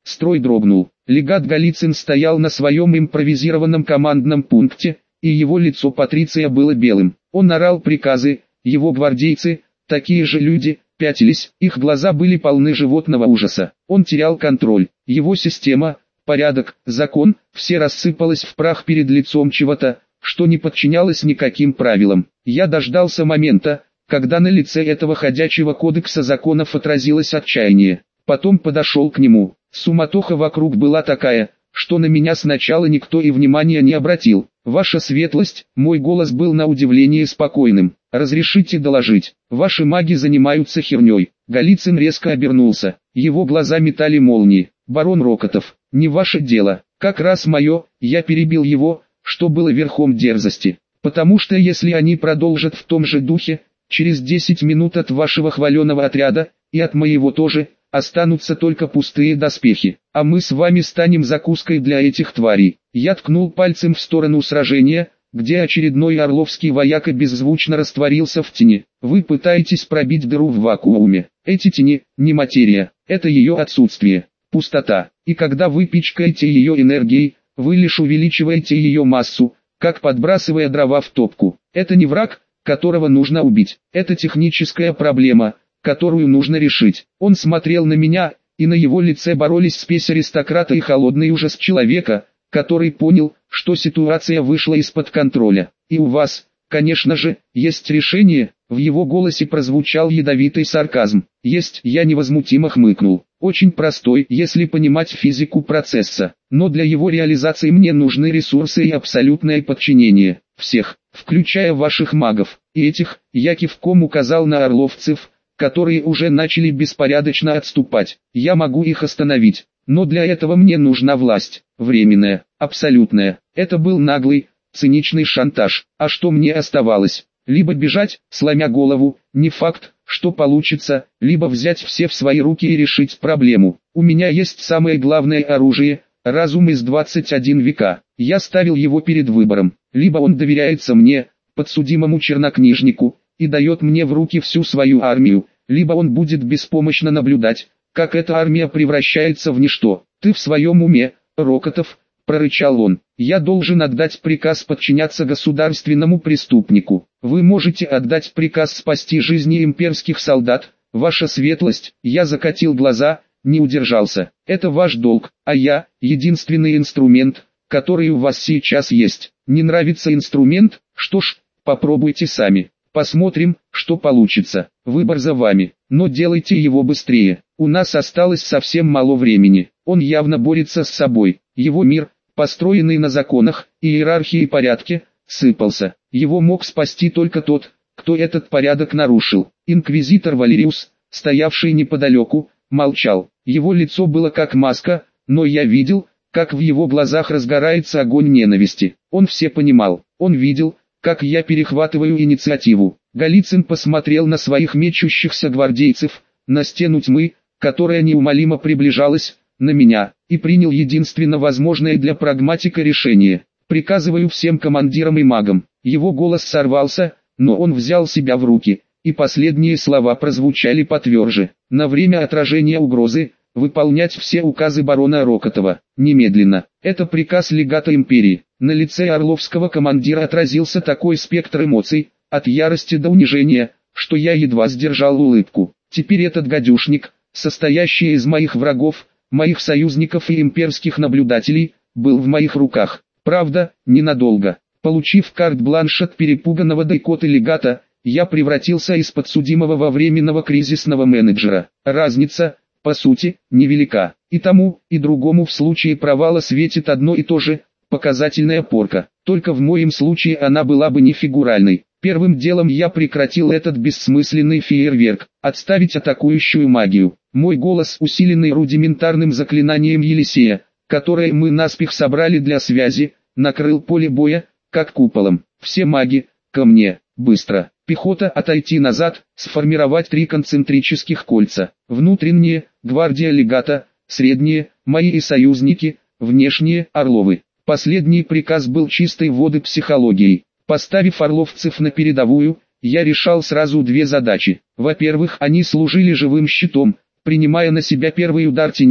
Строй дрогнул. Легат Голицын стоял на своем импровизированном командном пункте, и его лицо Патриция было белым. Он орал приказы, его гвардейцы, такие же люди, пятились, их глаза были полны животного ужаса. Он терял контроль. Его система, порядок, закон, все рассыпалось в прах перед лицом чего-то, что не подчинялось никаким правилам. Я дождался момента, когда на лице этого ходячего кодекса законов отразилось отчаяние. Потом подошел к нему. Суматоха вокруг была такая, что на меня сначала никто и внимания не обратил. «Ваша светлость», мой голос был на удивление спокойным, «разрешите доложить, ваши маги занимаются херней». Голицын резко обернулся, его глаза метали молнии. «Барон Рокотов, не ваше дело, как раз мое», я перебил его, что было верхом дерзости. «Потому что если они продолжат в том же духе, через десять минут от вашего хваленого отряда, и от моего тоже, останутся только пустые доспехи, а мы с вами станем закуской для этих тварей». Я ткнул пальцем в сторону сражения, где очередной орловский вояка беззвучно растворился в тени. «Вы пытаетесь пробить дыру в вакууме. Эти тени – не материя, это ее отсутствие, пустота. И когда вы пичкаете ее энергией, вы лишь увеличиваете ее массу, как подбрасывая дрова в топку. Это не враг, которого нужно убить, это техническая проблема, которую нужно решить». Он смотрел на меня, и на его лице боролись спесь аристократа и холодный ужас человека, который понял, что ситуация вышла из-под контроля. «И у вас, конечно же, есть решение?» В его голосе прозвучал ядовитый сарказм. «Есть», я невозмутимо хмыкнул. «Очень простой, если понимать физику процесса. Но для его реализации мне нужны ресурсы и абсолютное подчинение. Всех, включая ваших магов. И этих», я кивком указал на орловцев, которые уже начали беспорядочно отступать. «Я могу их остановить. Но для этого мне нужна власть, временная, абсолютная». Это был наглый, циничный шантаж. А что мне оставалось? Либо бежать, сломя голову, не факт, что получится, либо взять все в свои руки и решить проблему. У меня есть самое главное оружие, разум из двадцать один века. Я ставил его перед выбором. Либо он доверяется мне, подсудимому чернокнижнику, и дает мне в руки всю свою армию, либо он будет беспомощно наблюдать, как эта армия превращается в ничто. «Ты в своем уме, Рокотов?» – прорычал он. «Я должен отдать приказ подчиняться государственному преступнику. Вы можете отдать приказ спасти жизни имперских солдат, ваша светлость». Я закатил глаза, не удержался. «Это ваш долг, а я – единственный инструмент, который у вас сейчас есть. Не нравится инструмент? Что ж, попробуйте сами. Посмотрим, что получится. Выбор за вами, но делайте его быстрее. У нас осталось совсем мало времени». Он явно борется с собой. Его мир, построенный на законах, иерархии и порядке, сыпался. Его мог спасти только тот, кто этот порядок нарушил. Инквизитор Валериус, стоявший неподалеку, молчал. Его лицо было как маска, но я видел, как в его глазах разгорается огонь ненависти. Он все понимал. Он видел, как я перехватываю инициативу. Голицын посмотрел на своих мечущихся гвардейцев, на стену тьмы, которая неумолимо приближалась, на меня, и принял единственно возможное для прагматика решение. «Приказываю всем командирам и магам». Его голос сорвался, но он взял себя в руки, и последние слова прозвучали потверже. «На время отражения угрозы, выполнять все указы барона Рокотова, немедленно». Это приказ легата империи. На лице орловского командира отразился такой спектр эмоций, от ярости до унижения, что я едва сдержал улыбку. Теперь этот гадюшник, состоящий из моих врагов, моих союзников и имперских наблюдателей, был в моих руках. Правда, ненадолго. Получив карт-бланш от перепуганного дайкота легата, я превратился из подсудимого во временного кризисного менеджера. Разница, по сути, невелика. И тому, и другому в случае провала светит одно и то же – показательная порка. Только в моем случае она была бы не фигуральной. Первым делом я прекратил этот бессмысленный фейерверк, отставить атакующую магию. Мой голос, усиленный рудиментарным заклинанием Елисея, которое мы наспех собрали для связи, накрыл поле боя, как куполом. Все маги, ко мне, быстро. Пехота отойти назад, сформировать три концентрических кольца. Внутренние, гвардия легата, средние, мои и союзники, внешние, орловы. Последний приказ был чистой воды психологией. Поставив орловцев на передовую, я решал сразу две задачи. Во-первых, они служили живым щитом, принимая на себя первый удар теней,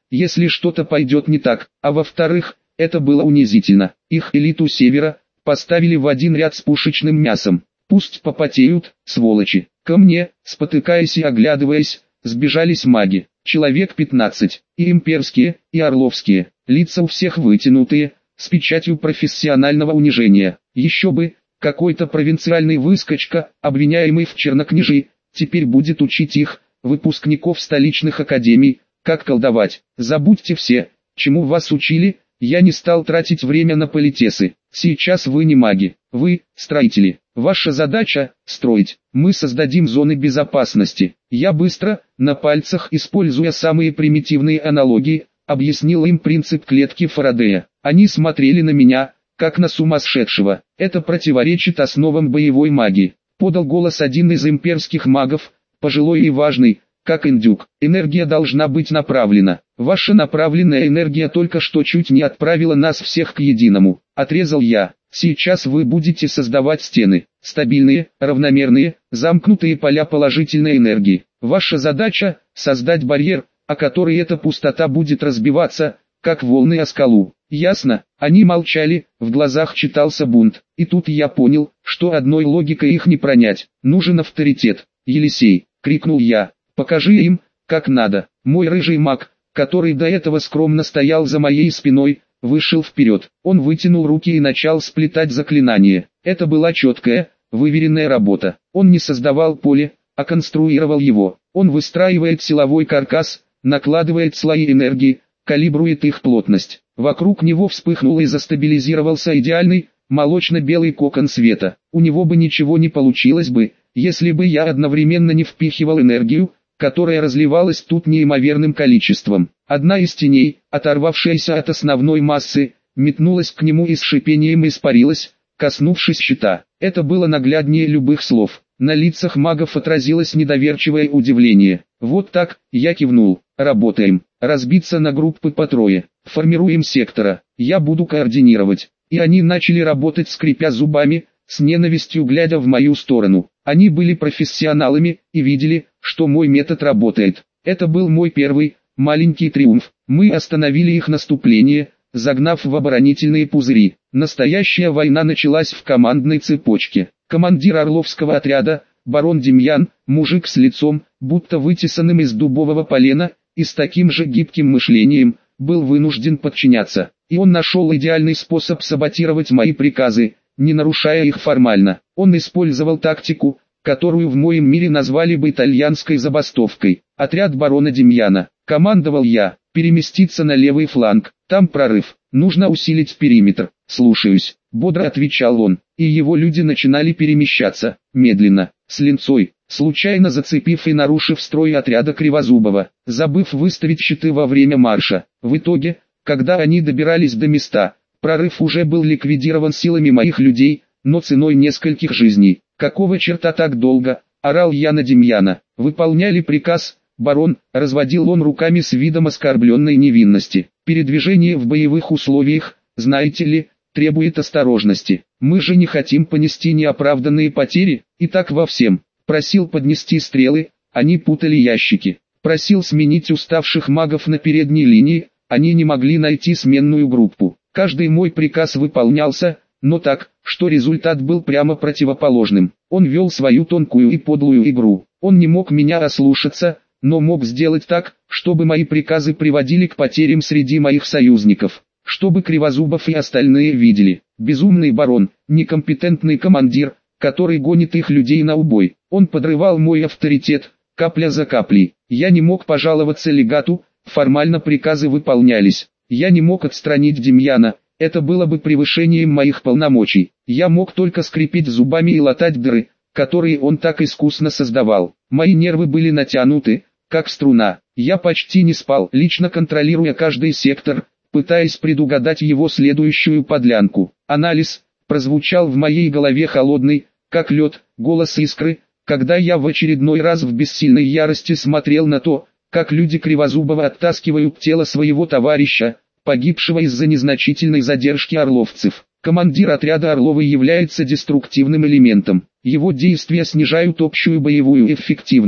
если что-то пойдет не так, а во-вторых, это было унизительно. Их элиту Севера поставили в один ряд с пушечным мясом. Пусть попотеют, сволочи. Ко мне, спотыкаясь и оглядываясь, сбежались маги. Человек пятнадцать, и имперские, и орловские. Лица у всех вытянутые, с печатью профессионального унижения. Еще бы, какой-то провинциальный выскочка, обвиняемый в чернокнижии, теперь будет учить их, выпускников столичных академий, как колдовать. Забудьте все, чему вас учили, я не стал тратить время на политесы. Сейчас вы не маги, вы – строители. Ваша задача – строить. Мы создадим зоны безопасности. Я быстро, на пальцах используя самые примитивные аналогии, объяснил им принцип клетки Фарадея. Они смотрели на меня, как на сумасшедшего. Это противоречит основам боевой магии. Подал голос один из имперских магов, пожилой и важный, как индюк. Энергия должна быть направлена. Ваша направленная энергия только что чуть не отправила нас всех к единому. Отрезал я. Сейчас вы будете создавать стены. Стабильные, равномерные, замкнутые поля положительной энергии. Ваша задача – создать барьер, о который эта пустота будет разбиваться, как волны о скалу. Ясно? Они молчали, в глазах читался бунт. И тут я понял, что одной логикой их не пронять. Нужен авторитет. Елисей, крикнул я, покажи им, как надо. Мой рыжий маг, который до этого скромно стоял за моей спиной, вышел вперед. Он вытянул руки и начал сплетать заклинание. Это была четкая, выверенная работа. Он не создавал поле, а конструировал его. Он выстраивает силовой каркас, накладывает слои энергии, калибрует их плотность. Вокруг него вспыхнул и застабилизировался идеальный, молочно-белый кокон света. У него бы ничего не получилось бы, если бы я одновременно не впихивал энергию, которая разливалась тут неимоверным количеством. Одна из теней, оторвавшаяся от основной массы, метнулась к нему и с шипением испарилась, коснувшись щита. Это было нагляднее любых слов. На лицах магов отразилось недоверчивое удивление. Вот так, я кивнул. Работаем. Разбиться на группы по трое. Формируем сектора. Я буду координировать. И они начали работать, скрипя зубами, с ненавистью глядя в мою сторону. Они были профессионалами и видели, что мой метод работает. Это был мой первый, маленький триумф. Мы остановили их наступление, загнав в оборонительные пузыри. Настоящая война началась в командной цепочке. Командир Орловского отряда, барон Демьян, мужик с лицом, будто вытесанным из дубового полена, и с таким же гибким мышлением, был вынужден подчиняться. И он нашел идеальный способ саботировать мои приказы, не нарушая их формально. Он использовал тактику, которую в моем мире назвали бы итальянской забастовкой. Отряд барона Демьяна. Командовал я. Переместиться на левый фланг. Там прорыв. Нужно усилить периметр. Слушаюсь. Бодро отвечал он. И его люди начинали перемещаться. Медленно. С линцой. Случайно зацепив и нарушив строй отряда Кривозубова. Забыв выставить щиты во время марша. В итоге, когда они добирались до места, прорыв уже был ликвидирован силами моих людей, но ценой нескольких жизней. «Какого черта так долго?» – орал я на Демьяна. «Выполняли приказ, барон», – разводил он руками с видом оскорбленной невинности. «Передвижение в боевых условиях, знаете ли, требует осторожности. Мы же не хотим понести неоправданные потери, и так во всем». Просил поднести стрелы, они путали ящики. Просил сменить уставших магов на передней линии, они не могли найти сменную группу. Каждый мой приказ выполнялся, но так, что результат был прямо противоположным. Он вел свою тонкую и подлую игру. Он не мог меня ослушаться, но мог сделать так, чтобы мои приказы приводили к потерям среди моих союзников. Чтобы Кривозубов и остальные видели. Безумный барон, некомпетентный командир, который гонит их людей на убой. Он подрывал мой авторитет, капля за каплей. Я не мог пожаловаться легату, формально приказы выполнялись. Я не мог отстранить Демьяна, это было бы превышением моих полномочий. Я мог только скрипеть зубами и латать дыры, которые он так искусно создавал. Мои нервы были натянуты, как струна. Я почти не спал, лично контролируя каждый сектор, пытаясь предугадать его следующую подлянку. Анализ прозвучал в моей голове холодный, как лед, голос искры, когда я в очередной раз в бессильной ярости смотрел на то, как люди Кривозубова оттаскивают тело своего товарища, погибшего из-за незначительной задержки орловцев. Командир отряда Орловой является деструктивным элементом. Его действия снижают общую боевую эффективность.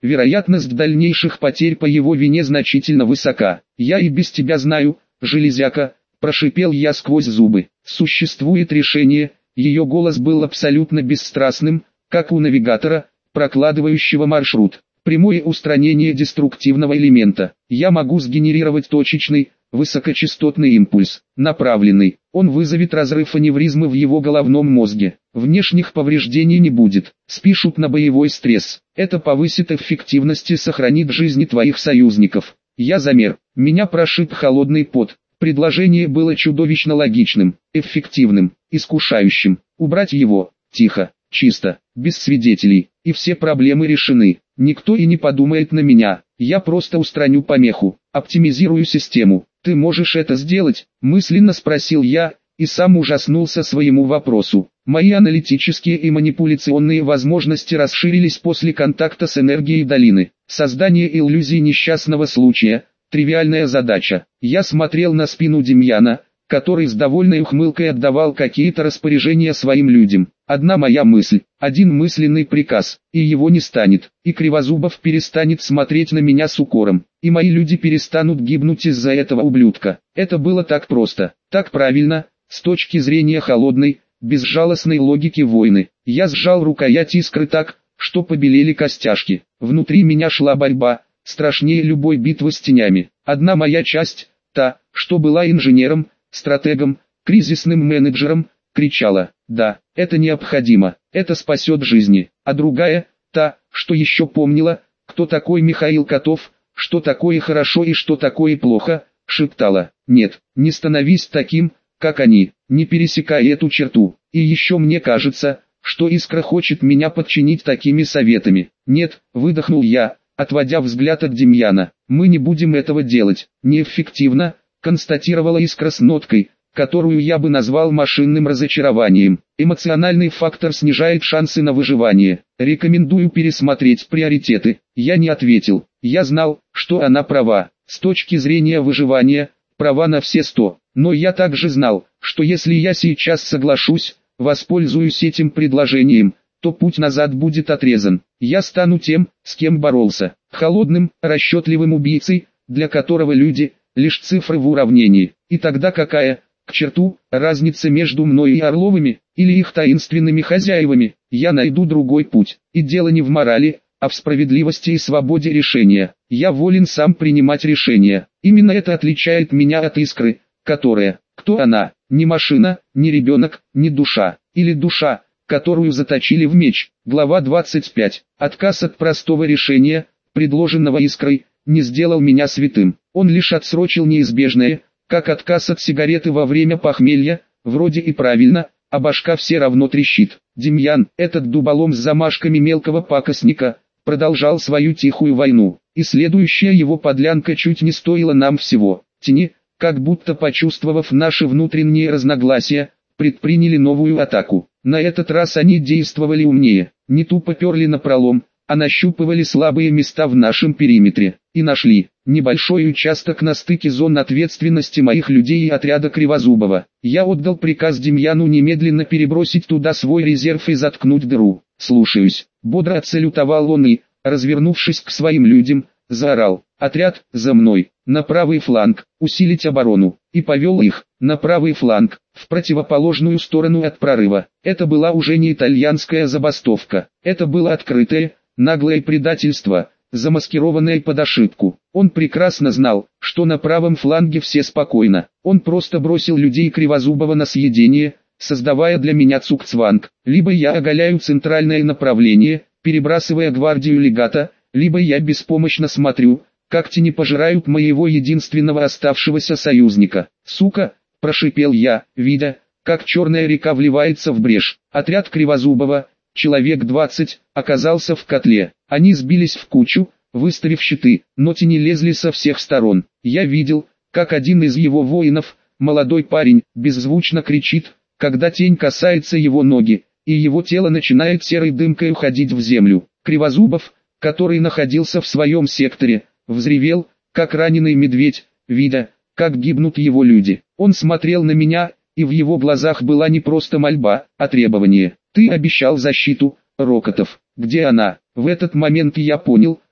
Вероятность дальнейших потерь по его вине значительно высока. Я и без тебя знаю, железяка, прошипел я сквозь зубы. Существует решение. Ее голос был абсолютно бесстрастным, как у навигатора, прокладывающего маршрут. Прямое устранение деструктивного элемента. Я могу сгенерировать точечный, высокочастотный импульс, направленный. Он вызовет разрыв аневризмы в его головном мозге. Внешних повреждений не будет. Спишут на боевой стресс. Это повысит эффективность и сохранит жизни твоих союзников. Я замер. Меня прошиб холодный пот. Предложение было чудовищно логичным, эффективным, искушающим. Убрать его, тихо, чисто, без свидетелей, и все проблемы решены. Никто и не подумает на меня. Я просто устраню помеху, оптимизирую систему. Ты можешь это сделать? Мысленно спросил я, и сам ужаснулся своему вопросу. Мои аналитические и манипуляционные возможности расширились после контакта с энергией долины. Создание иллюзии несчастного случая – тривиальная задача. Я смотрел на спину Демьяна, который с довольной ухмылкой отдавал какие-то распоряжения своим людям. Одна моя мысль, один мысленный приказ, и его не станет, и Кривозубов перестанет смотреть на меня с укором, и мои люди перестанут гибнуть из-за этого ублюдка. Это было так просто, так правильно, с точки зрения холодной, безжалостной логики войны. Я сжал рукоять искры так, что побелели костяшки. Внутри меня шла борьба, страшнее любой битвы с тенями. Одна моя часть, та, что была инженером, стратегом, кризисным менеджером, кричала: «Да, это необходимо, это спасет жизни», а другая, та, что еще помнила, кто такой Михаил Котов, что такое хорошо и что такое плохо, шептала: «Нет, не становись таким, как они, не пересекай эту черту». И еще мне кажется, что Искра хочет меня подчинить такими советами. «Нет», выдохнул я, отводя взгляд от Демьяна, «мы не будем этого делать, неэффективно», констатировала Искра с ноткой, которую я бы назвал машинным разочарованием. Эмоциональный фактор снижает шансы на выживание. Рекомендую пересмотреть приоритеты. Я не ответил. Я знал, что она права. С точки зрения выживания, права на все сто. Но я также знал, что если я сейчас соглашусь, воспользуюсь этим предложением, то путь назад будет отрезан. Я стану тем, с кем боролся. Холодным, расчетливым убийцей, для которого люди – лишь цифры в уравнении. И тогда какая, к черту, разница между мной и Орловыми, или их таинственными хозяевами? Я найду другой путь. И дело не в морали, а в справедливости и свободе решения. Я волен сам принимать решения. Именно это отличает меня от Искры, которая, кто она, не машина, не ребенок, не душа, или душа, которую заточили в меч. Глава двадцать пять. Отказ от простого решения, предложенного Искрой, не сделал меня святым. Он лишь отсрочил неизбежное, как отказ от сигареты во время похмелья, вроде и правильно, а башка все равно трещит. Демьян, этот дуболом с замашками мелкого пакостника, продолжал свою тихую войну, и следующая его подлянка чуть не стоила нам всего. Тени, как будто почувствовав наши внутренние разногласия, предприняли новую атаку. На этот раз они действовали умнее, не тупо перли напролом, а нащупывали слабые места в нашем периметре, и нашли небольшой участок на стыке зон ответственности моих людей и отряда Кривозубова. Я отдал приказ Демьяну немедленно перебросить туда свой резерв и заткнуть дыру. «Слушаюсь», бодро отсалютовал он и, развернувшись к своим людям, заорал: «Отряд, за мной, на правый фланг, усилить оборону», и повел их на правый фланг, в противоположную сторону от прорыва. Это была уже не итальянская забастовка, это было открытое, наглое предательство, замаскированное под ошибку. Он прекрасно знал, что на правом фланге все спокойно. Он просто бросил людей Кривозубова на съедение, создавая для меня цугцванг. Либо я оголяю центральное направление, перебрасывая гвардию легата, либо я беспомощно смотрю, как тени пожирают моего единственного оставшегося союзника. «Сука!» – прошипел я, видя, как черная река вливается в брешь. Отряд Кривозубова, человек двадцать, оказался в котле. Они сбились в кучу, выставив щиты, но тени лезли со всех сторон. Я видел, как один из его воинов, молодой парень, беззвучно кричит, когда тень касается его ноги, и его тело начинает серой дымкой уходить в землю. Кривозубов, который находился в своем секторе, взревел, как раненый медведь, видя, как гибнут его люди. Он смотрел на меня, и в его глазах была не просто мольба, а требование. «Ты обещал защиту, Рокотов. Где она?» В этот момент я понял,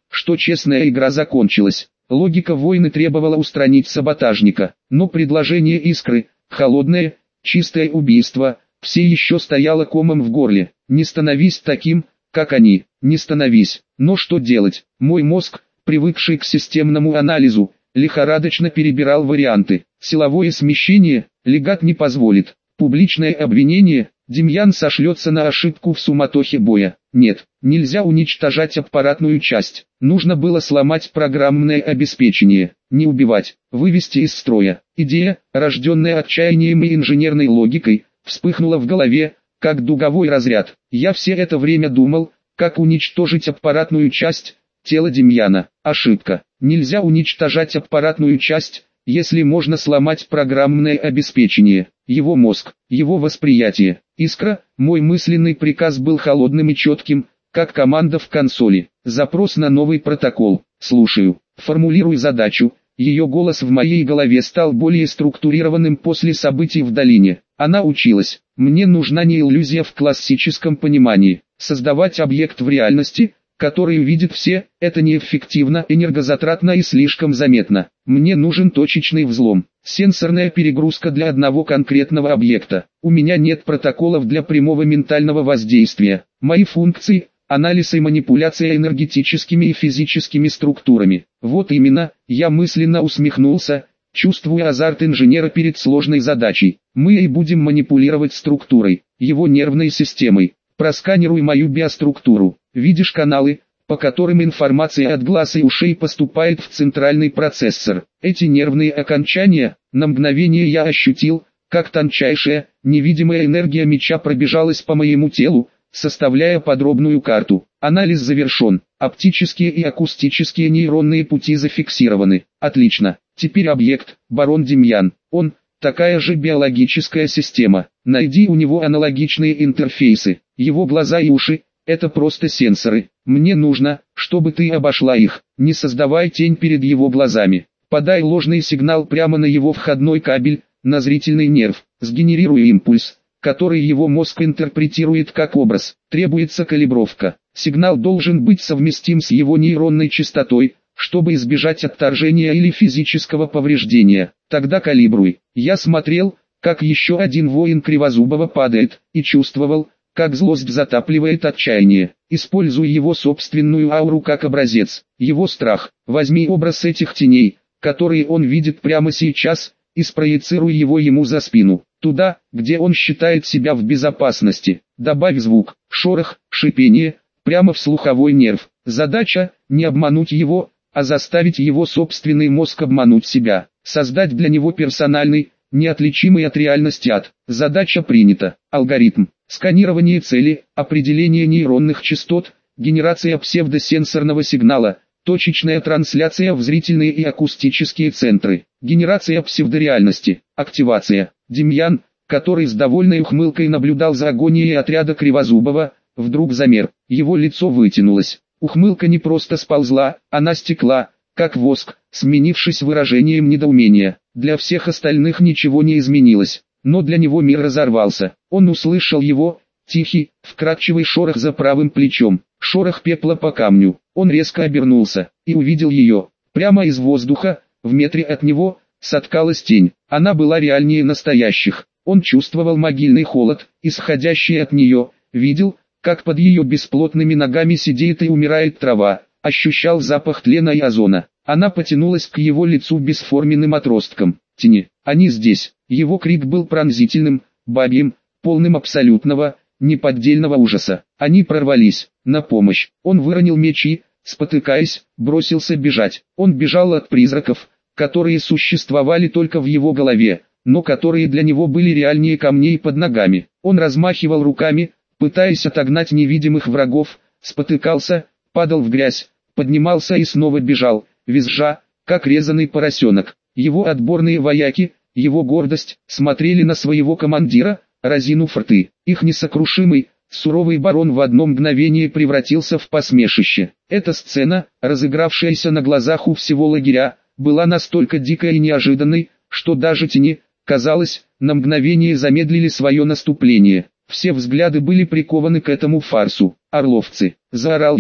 что честная игра закончилась. Логика войны требовала устранить саботажника, но предложение Искры, холодное, чистое убийство, все еще стояло комом в горле. Не становись таким, как они, не становись. Но что делать? Мой мозг, привыкший к системному анализу, лихорадочно перебирал варианты. Силовое смещение, легат не позволит. Публичное обвинение, Демьян сошлется на ошибку в суматохе боя. Нет, нельзя уничтожать аппаратную часть. Нужно было сломать программное обеспечение, не убивать, вывести из строя. Идея, рожденная отчаянием и инженерной логикой, вспыхнула в голове, как дуговой разряд. Я все это время думал, как уничтожить аппаратную часть, тело Демьяна. Ошибка. Нельзя уничтожать аппаратную часть, если можно сломать программное обеспечение, его мозг, его восприятие. Искра, мой мысленный приказ был холодным и четким, как команда в консоли. Запрос на новый протокол. Слушаю. Формулируй задачу. Ее голос в моей голове стал более структурированным после событий в долине. Она училась. Мне нужна не иллюзия в классическом понимании. Создавать объект в реальности, который видят все, это неэффективно, энергозатратно и слишком заметно. Мне нужен точечный взлом, сенсорная перегрузка для одного конкретного объекта. У меня нет протоколов для прямого ментального воздействия. Мои функции – анализ и манипуляция энергетическими и физическими структурами. Вот именно, я мысленно усмехнулся, чувствуя азарт инженера перед сложной задачей. Мы и будем манипулировать структурой, его нервной системой. Просканируй мою биоструктуру. Видишь каналы, по которым информация от глаз и ушей поступает в центральный процессор. Эти нервные окончания, на мгновение я ощутил, как тончайшая, невидимая энергия меча пробежалась по моему телу, составляя подробную карту. Анализ завершен. Оптические и акустические нейронные пути зафиксированы. Отлично. Теперь объект, барон Демьян. Он, такая же биологическая система. Найди у него аналогичные интерфейсы. Его глаза и уши – это просто сенсоры. Мне нужно, чтобы ты обошла их. Не создавай тень перед его глазами. Подай ложный сигнал прямо на его входной кабель, на зрительный нерв. Сгенерируй импульс, который его мозг интерпретирует как образ. Требуется калибровка. Сигнал должен быть совместим с его нейронной частотой, чтобы избежать отторжения или физического повреждения. Тогда калибруй. Я смотрел, как еще один воин Кривозубова падает, и чувствовал, как злость затапливает отчаяние. Используй его собственную ауру как образец. Его страх. Возьми образ этих теней, которые он видит прямо сейчас, и спроецируй его ему за спину. Туда, где он считает себя в безопасности. Добавь звук, шорох, шипение, прямо в слуховой нерв. Задача – не обмануть его, а заставить его собственный мозг обмануть себя. Создать для него персональный, неотличимый от реальности ад. Задача принята. Алгоритм. Сканирование цели, определение нейронных частот, генерация псевдосенсорного сигнала, точечная трансляция в зрительные и акустические центры, генерация псевдореальности, активация. Демьян, который с довольной ухмылкой наблюдал за агонией отряда Кривозубова, вдруг замер, его лицо вытянулось. Ухмылка не просто сползла, она стекла, как воск, сменившись выражением недоумения. Для всех остальных ничего не изменилось, но для него мир разорвался. Он услышал его, тихий, вкрадчивый шорох за правым плечом, шорох пепла по камню. Он резко обернулся и увидел ее. Прямо из воздуха, в метре от него, соткалась тень. Она была реальнее настоящих. Он чувствовал могильный холод, исходящий от нее, видел, как под ее бесплотными ногами сидит и умирает трава, ощущал запах тлена и озона. Она потянулась к его лицу бесформенным отростком. Тени, они здесь. Его крик был пронзительным, бабьим, полным абсолютного, неподдельного ужаса. Они прорвались, на помощь. Он выронил меч и, спотыкаясь, бросился бежать. Он бежал от призраков, которые существовали только в его голове, но которые для него были реальнее камней под ногами. Он размахивал руками, пытаясь отогнать невидимых врагов, спотыкался, падал в грязь, поднимался и снова бежал, визжа, как резаный поросенок. Его отборные вояки, его гордость, смотрели на своего командира, разинув рты. Их несокрушимый, суровый барон в одно мгновение превратился в посмешище. Эта сцена, разыгравшаяся на глазах у всего лагеря, была настолько дикой и неожиданной, что даже тени, казалось, на мгновение замедлили свое наступление. Все взгляды были прикованы к этому фарсу. «Орловцы!» – заорал я,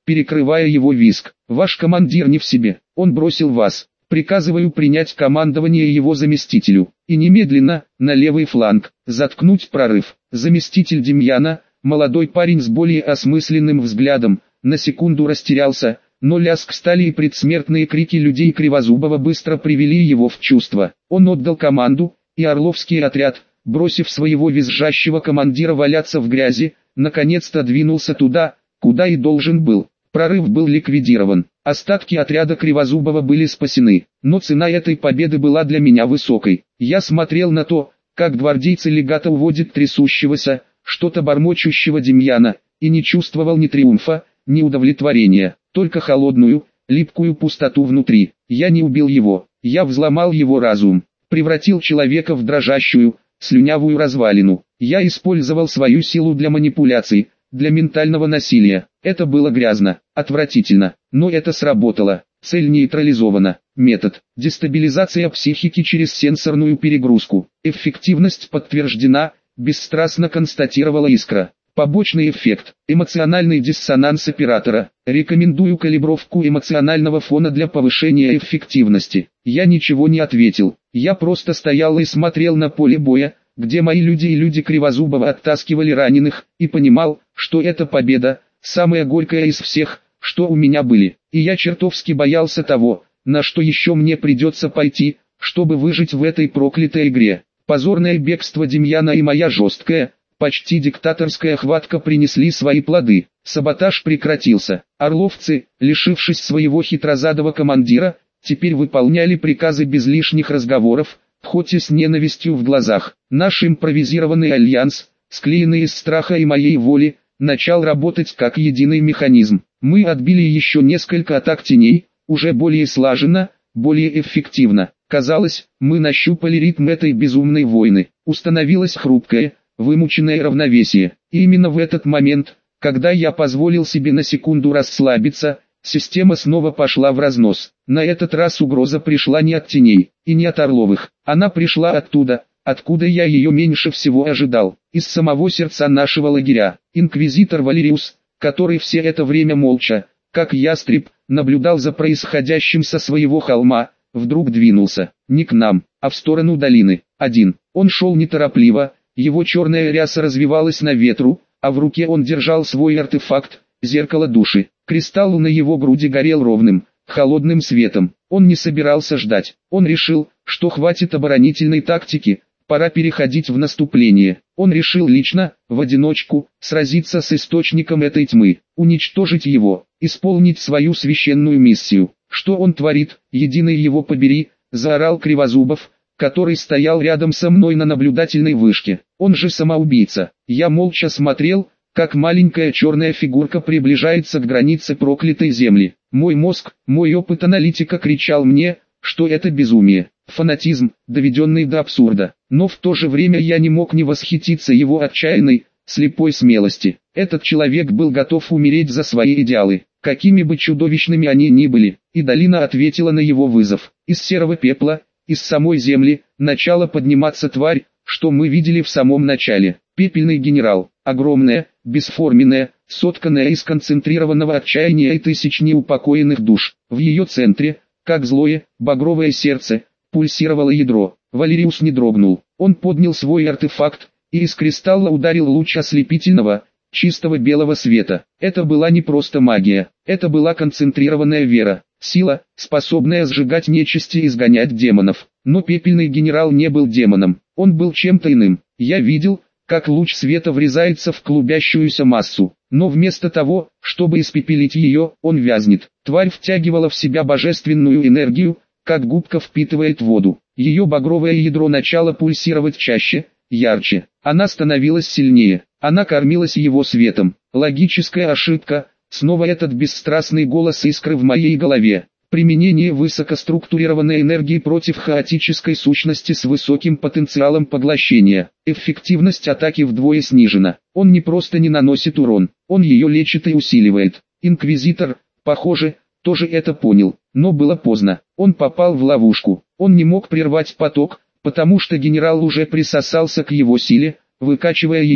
перекрывая его визг. «Ваш командир не в себе, он бросил вас. Приказываю принять командование его заместителю. И немедленно, на левый фланг, заткнуть прорыв». Заместитель Демьяна, молодой парень с более осмысленным взглядом, на секунду растерялся, но лязг стали и предсмертные крики людей Кривозубова быстро привели его в чувство. Он отдал команду, и Орловский отряд, бросив своего визжащего командира валяться в грязи, наконец-то двинулся туда, куда и должен был. Прорыв был ликвидирован. Остатки отряда Кривозубова были спасены, но цена этой победы была для меня высокой. Я смотрел на то, как гвардейцы легата уводят трясущегося, что-то бормочущего Демьяна, и не чувствовал ни триумфа, ни удовлетворения, только холодную, липкую пустоту внутри. Я не убил его, я взломал его разум, превратил человека в дрожащую, слюнявую развалину. Я использовал свою силу для манипуляций, для ментального насилия. Это было грязно, отвратительно, но это сработало. Цель нейтрализована. Метод. Дестабилизация психики через сенсорную перегрузку. Эффективность подтверждена, бесстрастно констатировала Искра. Побочный эффект. Эмоциональный диссонанс оператора. Рекомендую калибровку эмоционального фона для повышения эффективности. Я ничего не ответил. Я просто стоял и смотрел на поле боя, где мои люди и люди Кривозубова оттаскивали раненых, и понимал, что эта победа, самая горькая из всех, что у меня были. И я чертовски боялся того, на что еще мне придется пойти, чтобы выжить в этой проклятой игре. Позорное бегство Демьяна и моя жесткая, почти диктаторская хватка принесли свои плоды. Саботаж прекратился. Орловцы, лишившись своего хитрозадого командира, теперь выполняли приказы без лишних разговоров, хоть и с ненавистью в глазах. Наш импровизированный альянс, склеенный из страха и моей воли, начал работать как единый механизм. Мы отбили еще несколько атак теней, уже более слаженно, более эффективно. Казалось, мы нащупали ритм этой безумной войны. Установилось хрупкое, вымученное равновесие. И именно в этот момент, когда я позволил себе на секунду расслабиться, система снова пошла в разнос. На этот раз угроза пришла не от теней, и не от Орловых. Она пришла оттуда, откуда я ее меньше всего ожидал. Из самого сердца нашего лагеря. Инквизитор Валериус, который все это время молча, как ястреб, наблюдал за происходящим со своего холма, вдруг двинулся. Не к нам, а в сторону долины. Один. Он шел неторопливо, его черная ряса развивалась на ветру, а в руке он держал свой артефакт, зеркало души. Кристалл на его груди горел ровным, холодным светом. Он не собирался ждать. Он решил, что хватит оборонительной тактики, пора переходить в наступление. Он решил лично, в одиночку, сразиться с источником этой тьмы, уничтожить его, исполнить свою священную миссию. Что он творит, единый его побери, заорал Кривозубов, который стоял рядом со мной на наблюдательной вышке. Он же самоубийца. Я молча смотрел, как маленькая черная фигурка приближается к границе проклятой земли. Мой мозг, мой опыт аналитика кричал мне, что это безумие, фанатизм, доведенный до абсурда. Но в то же время я не мог не восхититься его отчаянной, слепой смелости. Этот человек был готов умереть за свои идеалы, какими бы чудовищными они ни были, и долина ответила на его вызов. Из серого пепла, из самой земли, начала подниматься тварь, что мы видели в самом начале. Пепельный генерал, огромная, бесформенная, сотканная из концентрированного отчаяния и тысяч неупокоенных душ. В ее центре, как злое, багровое сердце, пульсировало ядро. Валериус не дрогнул. Он поднял свой артефакт, и из кристалла ударил луч ослепительного, чистого белого света. Это была не просто магия, это была концентрированная вера, сила, способная сжигать нечисти и изгонять демонов. Но пепельный генерал не был демоном, он был чем-то иным. Я видел, как луч света врезается в клубящуюся массу, но вместо того, чтобы испепелить ее, он вязнет. Тварь втягивала в себя божественную энергию, как губка впитывает воду. Ее багровое ядро начало пульсировать чаще, ярче. Она становилась сильнее, она кормилась его светом. Логическая ошибка, снова этот бесстрастный голос Искры в моей голове. Применение высокоструктурированной энергии против хаотической сущности с высоким потенциалом поглощения. Эффективность атаки вдвое снижена. Он не просто не наносит урон, он ее лечит и усиливает. Инквизитор, похоже, тоже это понял, но было поздно. Он попал в ловушку. Он не мог прервать поток, потому что генерал уже присосался к его силе, выкачивая ее,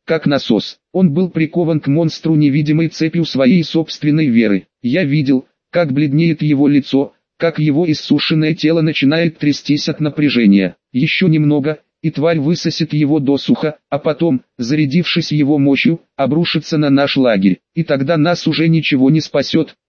как насос. Он был прикован к монстру невидимой цепью своей собственной веры. Я видел, как бледнеет его лицо, как его иссушенное тело начинает трястись от напряжения. Еще немного, и тварь высосет его досуха, а потом, зарядившись его мощью, обрушится на наш лагерь. И тогда нас уже ничего не спасет,